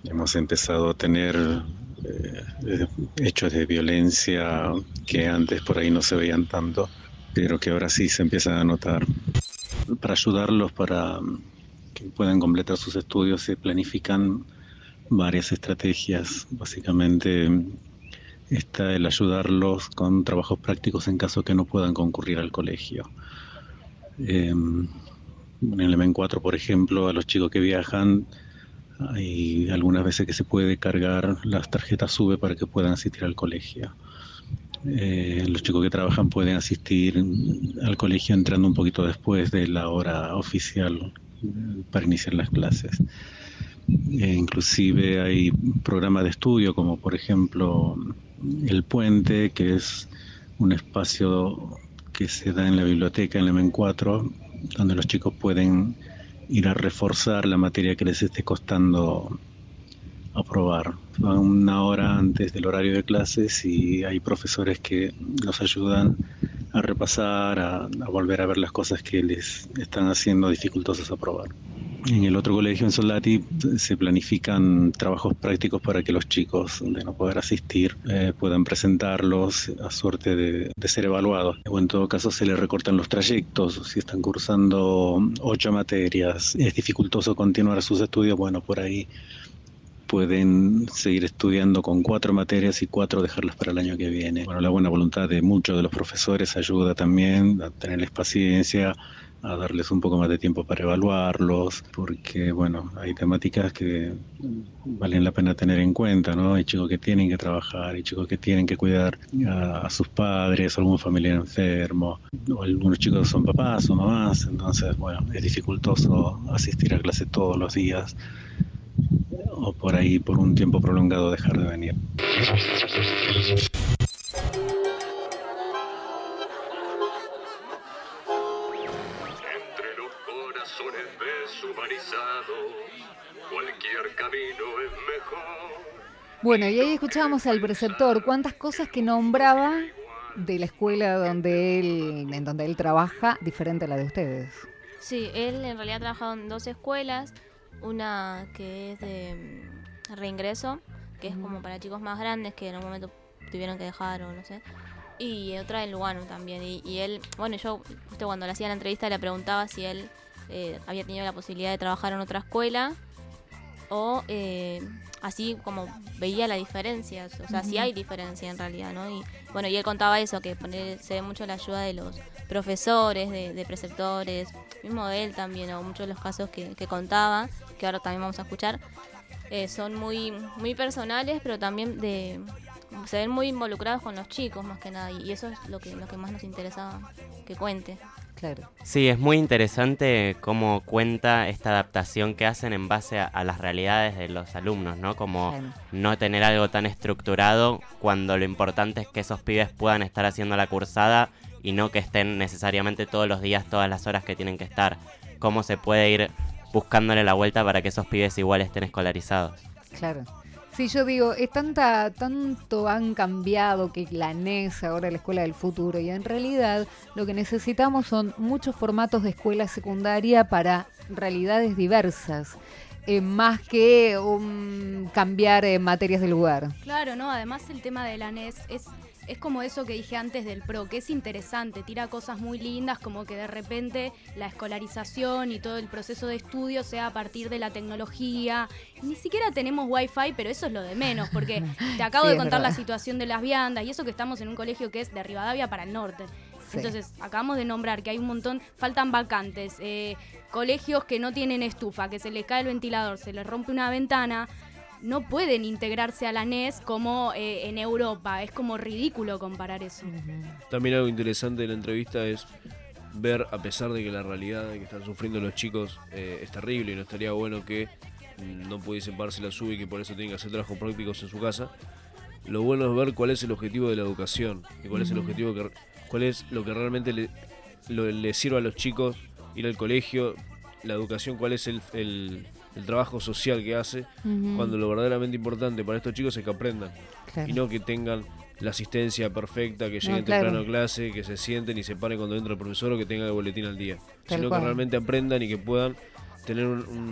Hemos empezado a tener eh, hechos de violencia que antes por ahí no se veían tanto, pero que ahora sí se empiezan a notar. Para ayudarlos para que puedan completar sus estudios se planifican varias estrategias. Básicamente está el ayudarlos con trabajos prácticos en caso que no puedan concurrir al colegio. Eh, en el M E N cuatro, por ejemplo, a los chicos que viajan hay algunas veces que se puede cargar las tarjetas SUBE para que puedan asistir al colegio. Eh, los chicos que trabajan pueden asistir al colegio entrando un poquito después de la hora oficial para iniciar las clases. Eh, inclusive hay programas de estudio como por ejemplo El Puente, que es un espacio que se da en la biblioteca en el M E N cuatro, donde los chicos pueden ir a reforzar la materia que les esté costando aprobar. Van una hora antes del horario de clases y hay profesores que los ayudan a repasar, a, a volver a ver las cosas que les están haciendo dificultosas aprobar. En el otro colegio, en Soldati, se planifican trabajos prácticos para que los chicos de no poder asistir eh, puedan presentarlos a suerte de, de ser evaluados. O en todo caso se les recortan los trayectos. Si están cursando ocho materias, es dificultoso continuar sus estudios, bueno, por ahí pueden seguir estudiando con cuatro materias y cuatro dejarlas para el año que viene. Bueno, la buena voluntad de muchos de los profesores ayuda también a tenerles paciencia, a darles un poco más de tiempo para evaluarlos, porque bueno, hay temáticas que valen la pena tener en cuenta, ¿no? Hay chicos que tienen que trabajar, hay chicos que tienen que cuidar a, a sus padres, algún familiar enfermo, o algunos chicos son papás o mamás, entonces bueno, es dificultoso asistir a clase todos los días, o por ahí por un tiempo prolongado dejar de venir. Cualquier camino es mejor. Bueno, y ahí escuchábamos al preceptor, cuántas cosas que nombraba de la escuela donde él, en donde él trabaja, diferente a la de ustedes. Sí, él en realidad ha trabajado en dos escuelas, una que es de mm, reingreso, que es como para chicos más grandes que en algún momento tuvieron que dejar o no sé, y otra en Lugano también. Y, y él, bueno, yo justo cuando le hacía la entrevista le preguntaba si él eh, había tenido la posibilidad de trabajar en otra escuela o eh, así como veía la diferencia, o sea, sí hay diferencia en realidad, ¿no? Y bueno, y él contaba eso, que poner, se ve mucho la ayuda de los profesores, de, de preceptores, mismo de él también, o muchos de los casos que, que contaba, que ahora también vamos a escuchar, eh, son muy, muy personales, pero también de se ven muy involucrados con los chicos más que nada, y eso es lo que, lo que más nos interesaba que cuente. Claro. Sí, es muy interesante cómo cuenta esta adaptación que hacen en base a, a las realidades de los alumnos, ¿no? Como Claro. no tener algo tan estructurado cuando lo importante es que esos pibes puedan estar haciendo la cursada y no que estén necesariamente todos los días, todas las horas que tienen que estar. Cómo se puede ir buscándole la vuelta para que esos pibes igual estén escolarizados. Claro. Sí, yo digo, es tanta, tanto han cambiado que la N E S, ahora la Escuela del Futuro, y en realidad lo que necesitamos son muchos formatos de escuela secundaria para realidades diversas, eh, más que um, cambiar eh, materias de lugar. Claro, no, además el tema de la N E S es... Es como eso que dije antes del PRO, que es interesante, tira cosas muy lindas, como que de repente la escolarización y todo el proceso de estudio sea a partir de la tecnología. Ni siquiera tenemos wifi, pero eso es lo de menos, porque te acabo Sí, de es contar verdad. la situación de las viandas, y eso que estamos en un colegio que es de Rivadavia para el norte. Sí. Entonces, acabamos de nombrar que hay un montón, faltan vacantes, eh, colegios que no tienen estufa, que se les cae el ventilador, se les rompe una ventana. No pueden integrarse a la N E S como eh, en Europa. Es como ridículo comparar eso. También algo interesante de la entrevista es ver, a pesar de que la realidad que están sufriendo los chicos eh, es terrible y no estaría bueno que mm, no pudiesen pagarse la SUBE y que por eso tienen que hacer trabajos prácticos en su casa, lo bueno es ver cuál es el objetivo de la educación y cuál es el Ujú. objetivo que, cuál es lo que realmente le, lo, le sirve a los chicos ir al colegio, la educación, cuál es el, el, el trabajo social que hace, Ujú. cuando lo verdaderamente importante para estos chicos es que aprendan Claro. y no que tengan la asistencia perfecta, que lleguen No, claro. temprano a clase, que se sienten y se paren cuando entra el profesor o que tengan el boletín al día, Tal sino cual. que realmente aprendan y que puedan tener un, un,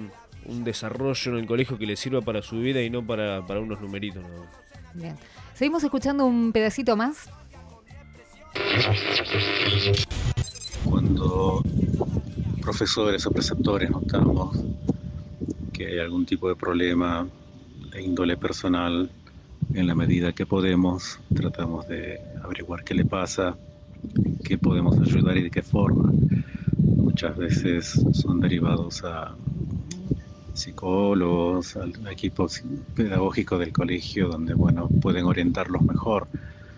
un desarrollo en el colegio que le sirva para su vida y no para, para unos numeritos, ¿no? Bien. Seguimos escuchando un pedacito más. Cuando profesores o preceptores notamos que hay algún tipo de problema de índole personal, en la medida que podemos, tratamos de averiguar qué le pasa, qué podemos ayudar y de qué forma. Muchas veces son derivados a psicólogos, al equipo pedagógico del colegio, donde bueno, pueden orientarlos mejor,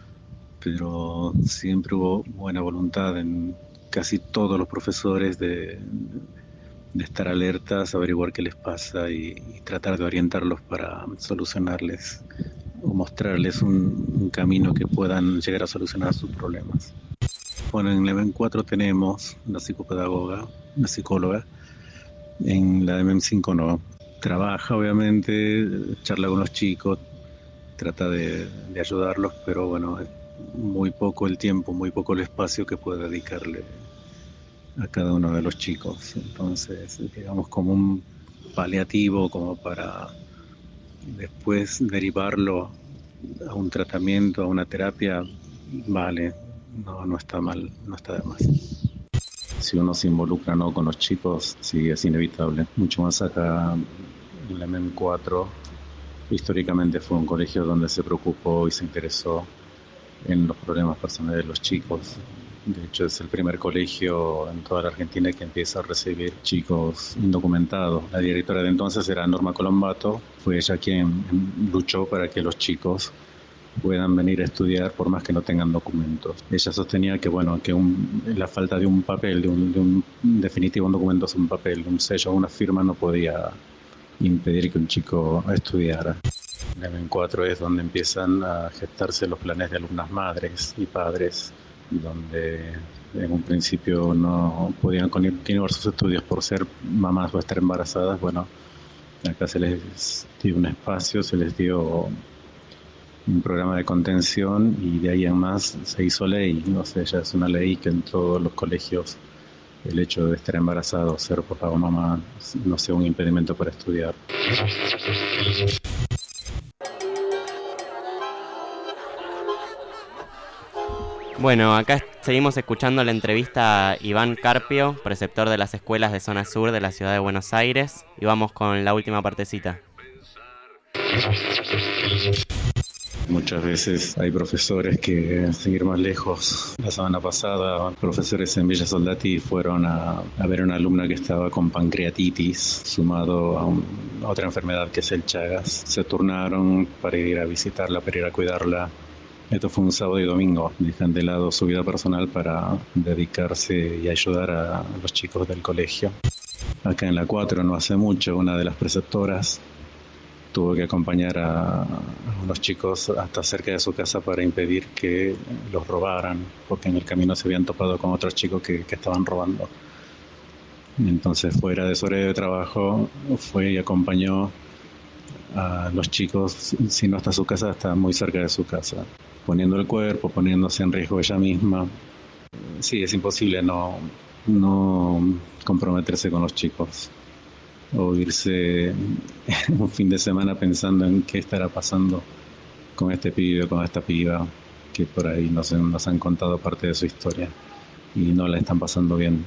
pero siempre hubo buena voluntad en casi todos los profesores de, de estar alertas, averiguar qué les pasa y, y tratar de orientarlos para solucionarles o mostrarles un, un camino que puedan llegar a solucionar sus problemas. Bueno, en la E M cuatro tenemos una psicopedagoga, una psicóloga. En la M cinco no. Trabaja, obviamente, charla con los chicos, trata de, de ayudarlos, pero bueno, es muy poco el tiempo, muy poco el espacio que puede dedicarle a cada uno de los chicos. Entonces, digamos, como un paliativo, como para después derivarlo a un tratamiento, a una terapia, vale, no, no está mal, no está de más. Si uno se involucra no con los chicos, sí, es inevitable. Mucho más acá en la M E M cuatro, históricamente fue un colegio donde se preocupó y se interesó en los problemas personales de los chicos. De hecho, es el primer colegio en toda la Argentina que empieza a recibir chicos indocumentados. La directora de entonces era Norma Colombato, fue ella quien luchó para que los chicos puedan venir a estudiar por más que no tengan documentos. Ella sostenía que bueno, que un, la falta de un papel, de un, de un en definitiva un documento es un papel, un sello, una firma no podía impedir que un chico estudiara. En la M E M cuatro es donde empiezan a gestarse los planes de alumnas madres y padres, donde en un principio no podían continuar sus estudios por ser mamás o estar embarazadas. Bueno, acá se les dio un espacio, se les dio un programa de contención y de ahí en más se hizo ley. O sea, ya es una ley que en todos los colegios el hecho de estar embarazado, ser papá o mamá, no sea un impedimento para estudiar. Bueno, acá seguimos escuchando la entrevista a Iván Carpio, preceptor de las escuelas de zona sur de la ciudad de Buenos Aires, y vamos con la última partecita. Muchas veces hay profesores que, sin ir más lejos, la semana pasada, profesores en Villa Soldati fueron a, a ver a una alumna que estaba con pancreatitis, sumado a, un, a otra enfermedad que es el Chagas. Se turnaron para ir a visitarla, para ir a cuidarla. Esto fue un sábado y domingo. Dejan de lado su vida personal para dedicarse y ayudar a los chicos del colegio. Acá en la cuatro, no hace mucho, una de las preceptoras tuvo que acompañar a, a unos chicos hasta cerca de su casa para impedir que los robaran, porque en el camino se habían topado con otros chicos que, que estaban robando. Entonces, fuera de su horario de trabajo, fue y acompañó a los chicos, si no hasta su casa, hasta muy cerca de su casa, poniendo el cuerpo, poniéndose en riesgo ella misma. Sí, es imposible no, no comprometerse con los chicos o irse un fin de semana pensando en qué estará pasando con este pibe o con esta piba que por ahí nos, nos han contado parte de su historia y no la están pasando bien.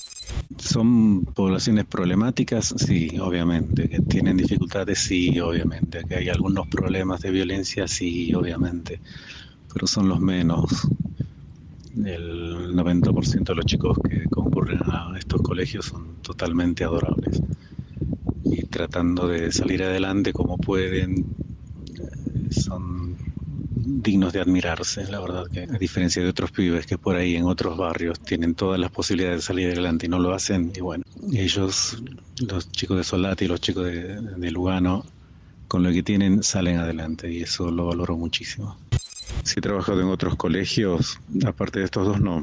¿Son poblaciones problemáticas? Sí, obviamente. ¿Que tienen dificultades? Sí, obviamente. ¿Que hay algunos problemas de violencia? Sí, obviamente. Pero son los menos. El noventa por ciento de los chicos que concurren a estos colegios son totalmente adorables y tratando de salir adelante como pueden, son dignos de admirarse. La verdad que a diferencia de otros pibes que por ahí en otros barrios tienen todas las posibilidades de salir adelante y no lo hacen, y bueno, ellos, los chicos de Soldati y los chicos de, de Lugano, con lo que tienen salen adelante y eso lo valoro muchísimo. Sí he trabajado en otros colegios, aparte de estos dos no,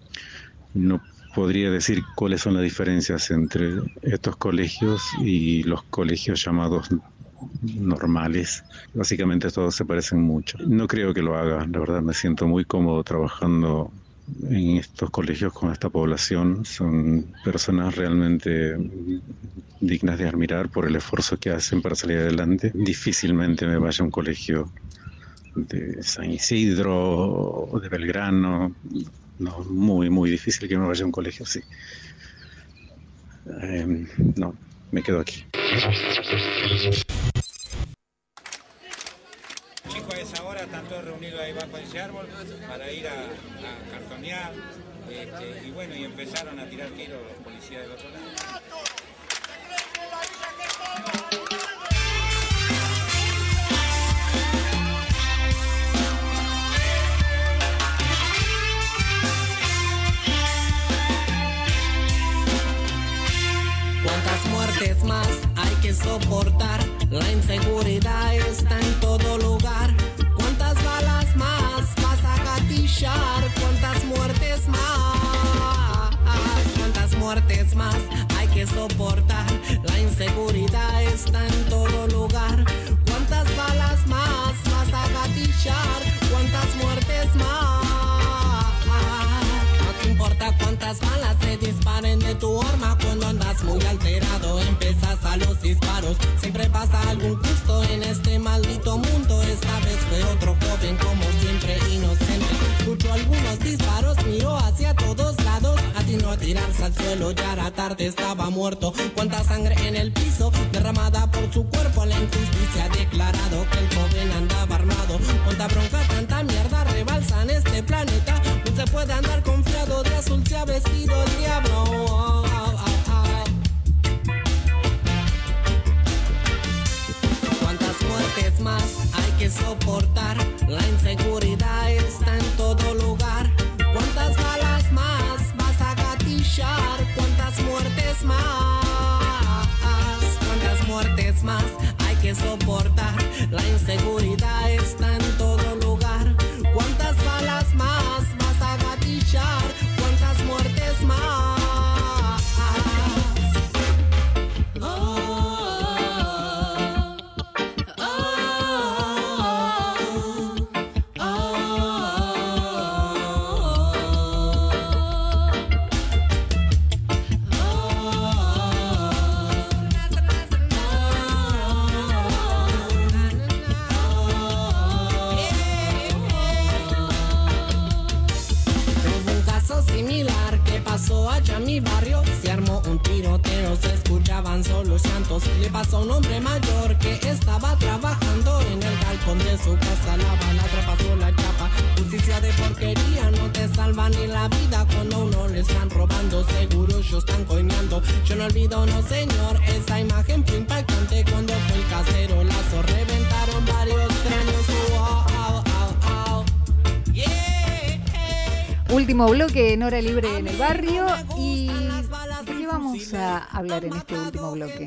no podría decir cuáles son las diferencias entre estos colegios y los colegios llamados normales. Básicamente todos se parecen mucho. No creo que lo haga, la verdad me siento muy cómodo trabajando en estos colegios con esta población. Son personas realmente dignas de admirar por el esfuerzo que hacen para salir adelante. Difícilmente me vaya a un colegio de San Isidro o de Belgrano. No, muy, muy difícil que me vaya a un colegio así. Eh, no, me quedo aquí. Chicos, a esa hora están todos reunidos ahí bajo ese árbol para ir a, a cartonear. Este, y bueno, y empezaron a tirar tiros los policías del otro lado. ¿Cuántas muertes más hay que soportar? La inseguridad está en todo lugar. ¿Cuántas balas más vas a gatillar? ¿Cuántas muertes más? ¿Cuántas muertes más hay que soportar? La inseguridad está en todo lugar. ¿Cuántas balas más vas a gatillar? ¿Cuántas muertes más? No te importa cuántas balas te disparen de tu arma cuando andas muy alterado, empiezas a los disparos. Siempre pasa algún justo en este maldito mundo. Esta vez fue otro joven, como siempre inocente. Escuchó algunos disparos, miró hacia todos lados, atinó a tirarse al suelo, ya era tarde, estaba muerto. Cuánta sangre en el piso, derramada por su cuerpo. La injusticia ha declarado que el joven andaba armado. Cuánta bronca, tanta mierda rebalsa en este planeta. No se puede andar confiado, de azul se ha vestido el diablo. Oh, oh, oh, oh. ¿Cuántas muertes más hay que soportar? La inseguridad está en todo lugar. ¿Cuántas balas más vas a gatillar? ¿Cuántas muertes más? ¿Cuántas muertes más hay que soportar? La inseguridad está en todo lugar. ¿Cuántas balas más vas a gatillar? ¿Cuántas muertes más? Similar que pasó allá en mi barrio, se armó un tiroteo, se escuchaban solo llantos. Le pasó a un hombre mayor que estaba trabajando en el galpón de su casa. La bala traspasó la chapa. Justicia de porquería, no te salva ni la vida cuando uno le están robando. Seguro ellos están coimeando. Yo no olvido, no señor, esa imagen fue impactante cuando fue el casero lazo. Reventaron varios cráneos. Oh, oh, oh, oh. Yeah. Último bloque en Hora Libre en el Barrio. ¿Y de qué vamos a hablar en este último bloque?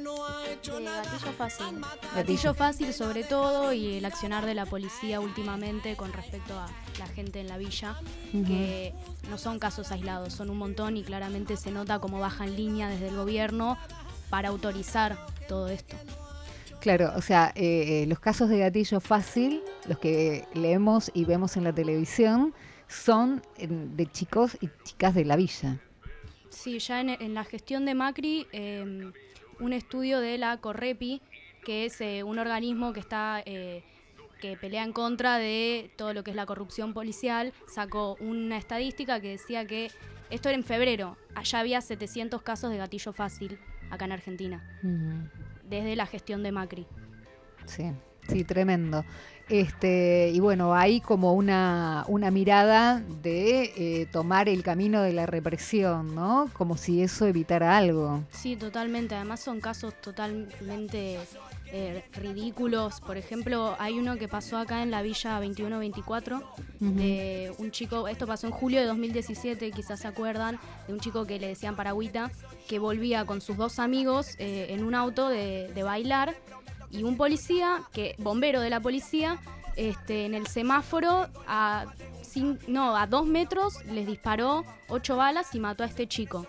De gatillo fácil. Gatillo fácil sobre todo, y el accionar de la policía últimamente con respecto a la gente en la villa, uh-huh. que no son casos aislados, son un montón y claramente se nota cómo bajan línea desde el gobierno para autorizar todo esto. Claro, o sea, eh, los casos de gatillo fácil, los que leemos y vemos en la televisión, son de chicos y chicas de la villa. Sí, ya en, en la gestión de Macri, eh, un estudio de la Correpi, que es eh, un organismo que está eh, que pelea en contra de todo lo que es la corrupción policial, sacó una estadística que decía que esto era en febrero, allá había setecientos casos de gatillo fácil acá en Argentina, uh-huh. desde la gestión de Macri. Sí, sí, tremendo. Este, y bueno, hay como una, una mirada de eh, tomar el camino de la represión, ¿no? Como si eso evitara algo. Sí, totalmente. Además son casos totalmente eh, ridículos. Por ejemplo, hay uno que pasó acá en la Villa veintiuno veinticuatro, uh-huh. de un chico, esto pasó en julio de dos mil diecisiete, quizás se acuerdan, de un chico que le decían Paragüita, que volvía con sus dos amigos eh, en un auto de, de bailar. Y un policía, que bombero de la policía, este, en el semáforo, a, sin, no, a dos metros, les disparó ocho balas y mató a este chico.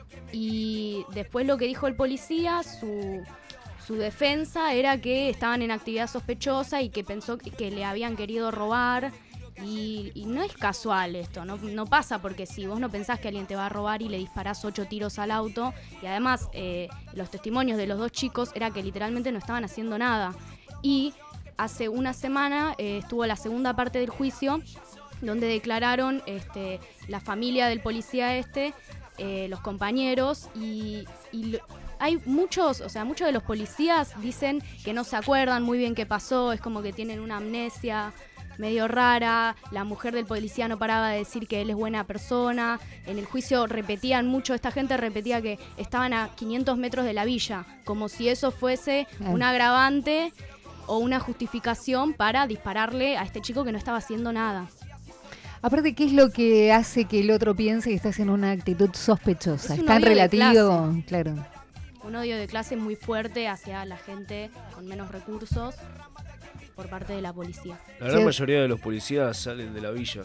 Y después lo que dijo el policía, su, su defensa era que estaban en actividad sospechosa y que pensó que, que le habían querido robar. Y, y no es casual esto, no, no pasa porque si vos no pensás que alguien te va a robar y le disparás ocho tiros al auto, y además eh, los testimonios de los dos chicos era que literalmente no estaban haciendo nada. Y hace una semana eh, estuvo la segunda parte del juicio, donde declararon este, la familia del policía este, eh, los compañeros, y, y lo, hay muchos, o sea, muchos de los policías dicen que no se acuerdan muy bien qué pasó, es como que tienen una amnesia medio rara, la mujer del policía no paraba de decir que él es buena persona, en el juicio repetían mucho, esta gente repetía que estaban a quinientos metros de la villa, como si eso fuese un agravante o una justificación para dispararle a este chico que no estaba haciendo nada. Aparte, ¿qué es lo que hace que el otro piense que estás en una actitud sospechosa? Es ¿Es un tan odio de relativo? clase. Claro. Un odio de clase muy fuerte hacia la gente con menos recursos por parte de la policía. La gran mayoría de los policías salen de la villa.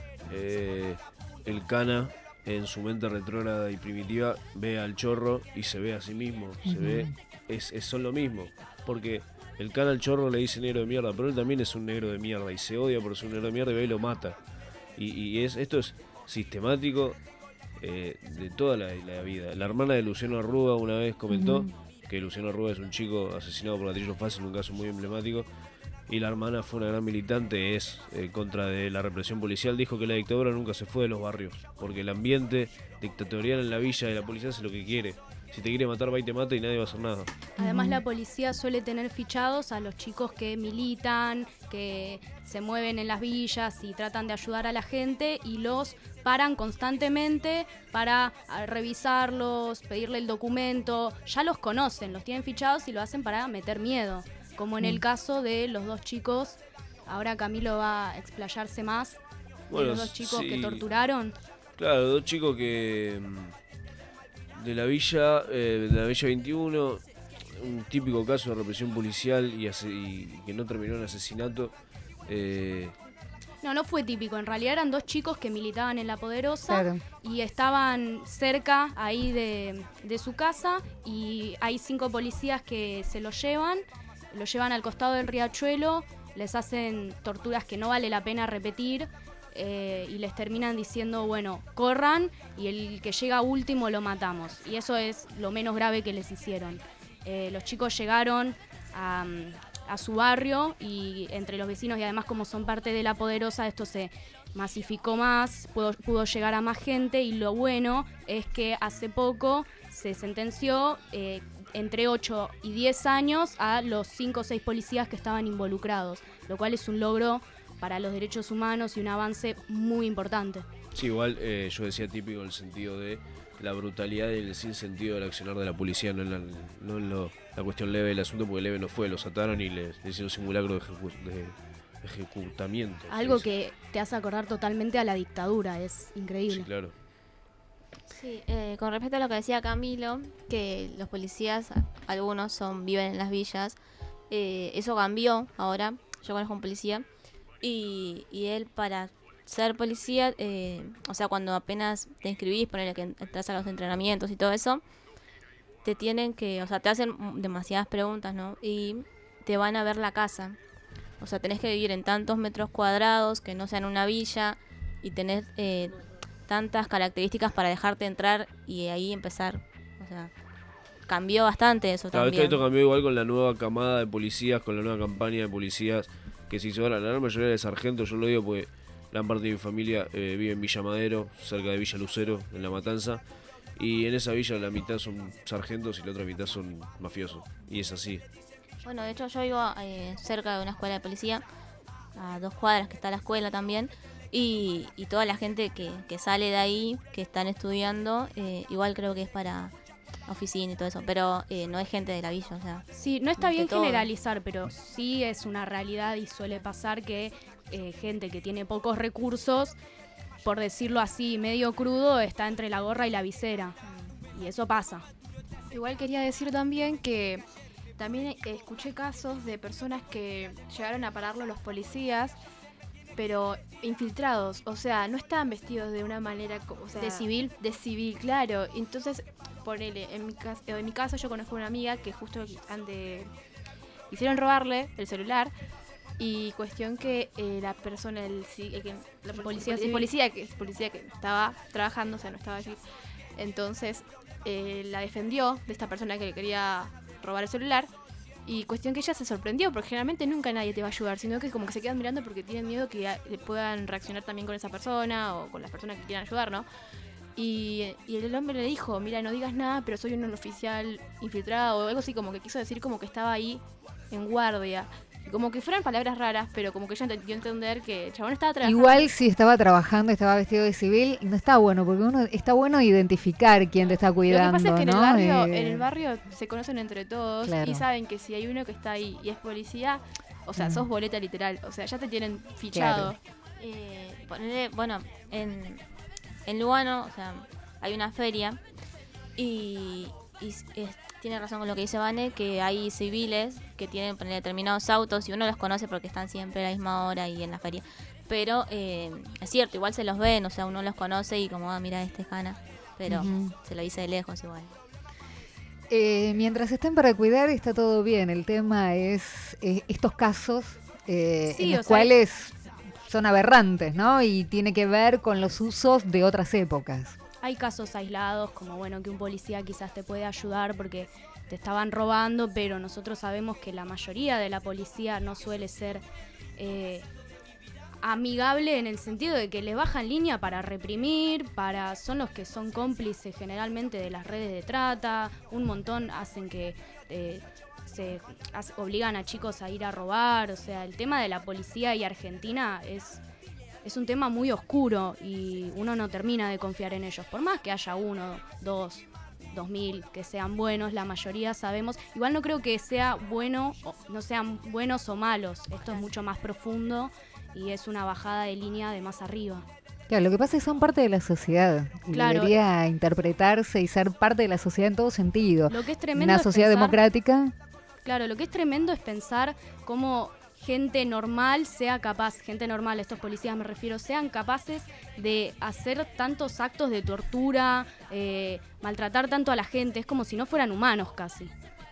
Eh, el Cana, en su mente retrógrada y primitiva, ve al Chorro y se ve a sí mismo. Se Ujú. ve, es, es- son lo mismo. Porque el Cana al Chorro le dice negro de mierda, pero él también es un negro de mierda y se odia por ser un negro de mierda y ve y lo mata. Y, y es, esto es sistemático eh, de toda la, la vida. La hermana de Luciano Arruga una vez comentó Ujú. que Luciano Arruga es un chico asesinado por gatillo fácil, un caso muy emblemático. Y la hermana fue una gran militante, es eh, contra de la represión policial. Dijo que la dictadura nunca se fue de los barrios, porque el ambiente dictatorial en la villa de la policía hace lo que quiere. Si te quiere matar, va y te mata y nadie va a hacer nada. Además, la policía suele tener fichados a los chicos que militan, que se mueven en las villas y tratan de ayudar a la gente, y los paran constantemente para ah, revisarlos, pedirle el documento. Ya los conocen, los tienen fichados y lo hacen para meter miedo. Como en el caso de los dos chicos, ahora Camilo va a explayarse más, Bueno, de los dos chicos sí. que torturaron. Claro, dos chicos que mm, de la villa, eh, de la villa veintiuno, un típico caso de represión policial y, ase- y que no terminó en asesinato. Eh, No, no fue típico. En realidad eran dos chicos que militaban en La Poderosa Claro. y estaban cerca ahí de, de su casa, y hay cinco policías que se los llevan, lo llevan al costado del riachuelo, les hacen torturas que no vale la pena repetir, eh, y les terminan diciendo, bueno, corran y el que llega último lo matamos. Y eso es lo menos grave que les hicieron. Eh, los chicos llegaron a, a su barrio y entre los vecinos, y además como son parte de La Poderosa, esto se masificó más, pudo, pudo llegar a más gente, y lo bueno es que hace poco se sentenció eh, entre ocho y diez años a los cinco o seis policías que estaban involucrados, lo cual es un logro para los derechos humanos y un avance muy importante. sí, igual eh, yo decía típico en el sentido de la brutalidad y el sinsentido del accionar de la policía, no en la, no en lo- la cuestión leve del asunto, porque leve no fue, los ataron y les, les hicieron simulacro de, ejecu- de ejecutamiento. Algo se dice. que te hace acordar totalmente a la dictadura, es increíble. Sí, claro. Sí, eh, con respecto a lo que decía Camilo, que los policías, a- algunos son viven en las villas, eh, eso cambió ahora. Yo conozco a un policía y, y él, para ser policía, eh, o sea, cuando apenas te inscribís, ponele que entras a los entrenamientos y todo eso, te tienen que, o sea, te hacen demasiadas preguntas, ¿no? Y te van a ver la casa. O sea, tenés que vivir en tantos metros cuadrados, que no sean una villa, y tenés eh, tantas características para dejarte entrar y ahí empezar. O sea, cambió bastante eso Claro, también. esto cambió igual con la nueva camada de policías, con la nueva campaña de policías que se hizo ahora. La gran mayoría de sargentos, yo lo digo porque gran parte de mi familia eh, vive en Villa Madero, cerca de Villa Lucero, en La Matanza. Y en esa villa la mitad son sargentos y la otra mitad son mafiosos. Y es así. Bueno, de hecho yo vivo eh, cerca de una escuela de policía, a dos cuadras que está la escuela también, y, y toda la gente que, que sale de ahí, que están estudiando, eh, igual creo que es para oficina y todo eso, pero eh, no es gente de la villa, o sea. Sí, no está de bien todo. generalizar, pero sí es una realidad y suele pasar que eh, gente que tiene pocos recursos, por decirlo así, medio crudo, está entre la gorra y la visera. Y eso pasa. Igual quería decir también que también eh, escuché casos de personas que llegaron a pararlo los policías, pero infiltrados, o sea, no estaban vestidos de una manera, co- o sea, ¿De civil? De civil, claro. Entonces, ponele, en mi, cas- en mi caso yo conozco una amiga que justo ante hicieron robarle el celular Y cuestión que eh, la persona, el, el, el, la Policía el civil. policía que policía que estaba trabajando, o sea, no estaba allí, entonces eh, la defendió de esta persona que le quería robar el celular. Y cuestión que ella se sorprendió, porque generalmente nunca nadie te va a ayudar, sino que es como que se quedan mirando porque tienen miedo que a- puedan reaccionar también con esa persona o con las personas que quieran ayudar, ¿no? Y, y el hombre le dijo, mira, no digas nada, pero soy un oficial infiltrado o algo así, como que quiso decir como que estaba ahí en guardia. Y como que fueran palabras raras, pero como que ella dio a entender que el chabón estaba trabajando. Igual si estaba trabajando, estaba vestido de civil, no está bueno, porque uno está bueno identificar quién te está cuidando, Lo que pasa es que en el ¿no? barrio, Eh, en el barrio se conocen entre todos Claro. y saben que si hay uno que está ahí y es policía, o sea, Mm. sos boleta literal, o sea, ya te tienen fichado. Eh, ponele, bueno, en, en Lugano, o sea, hay una feria y, y s- es- tiene razón con lo que dice Vane, que hay civiles que tienen ponele, determinados autos y uno los conoce porque están siempre a la misma hora y en la feria. Pero eh, es cierto, igual se los ven, o sea, uno los conoce y como, ah, mira, este es Hanna, pero Ujú. se lo dice de lejos igual. Eh, mientras estén para cuidar está todo bien. El tema es eh, estos casos eh, Sí, en o los sea, cuales son aberrantes, ¿no? Y tiene que ver con los usos de otras épocas. Hay casos aislados, como bueno, que un policía quizás te puede ayudar porque te estaban robando, pero nosotros sabemos que la mayoría de la policía no suele ser eh, amigable en el sentido de que les bajan línea para reprimir, para son los que son cómplices generalmente de las redes de trata, un montón hacen que eh, se hace- obligan a chicos a ir a robar, o sea, el tema de la policía y Argentina es es un tema muy oscuro y uno no termina de confiar en ellos. Por más que haya uno, dos, dos mil que sean buenos, la mayoría sabemos. Igual no creo que sea bueno, o no sean buenos o malos. Esto es mucho más profundo y es una bajada de línea de más arriba. Claro, lo que pasa es que son parte de la sociedad y Claro. debería interpretarse y ser parte de la sociedad en todo sentido. Lo que es tremendo Una es sociedad pensar- democrática. Claro, lo que es tremendo es pensar cómo gente normal sea capaz, gente normal, estos policías me refiero, sean capaces de hacer tantos actos de tortura, eh, maltratar tanto a la gente, es como si no fueran humanos casi.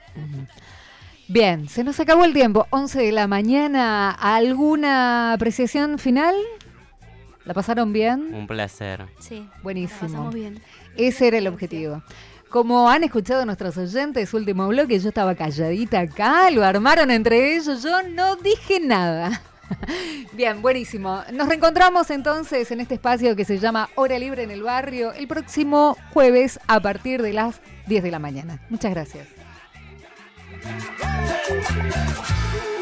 Bien, se nos acabó el tiempo. once de la mañana. ¿Alguna apreciación final? ¿La pasaron bien? Un placer. Sí, buenísimo. la pasamos bien. Ese era el objetivo. Como han escuchado nuestros oyentes, último bloque, yo estaba calladita acá, lo armaron entre ellos, yo no dije nada. Bien, buenísimo. Nos reencontramos entonces en este espacio que se llama Hora Libre en el Barrio el próximo jueves a partir de las diez de la mañana. Muchas gracias.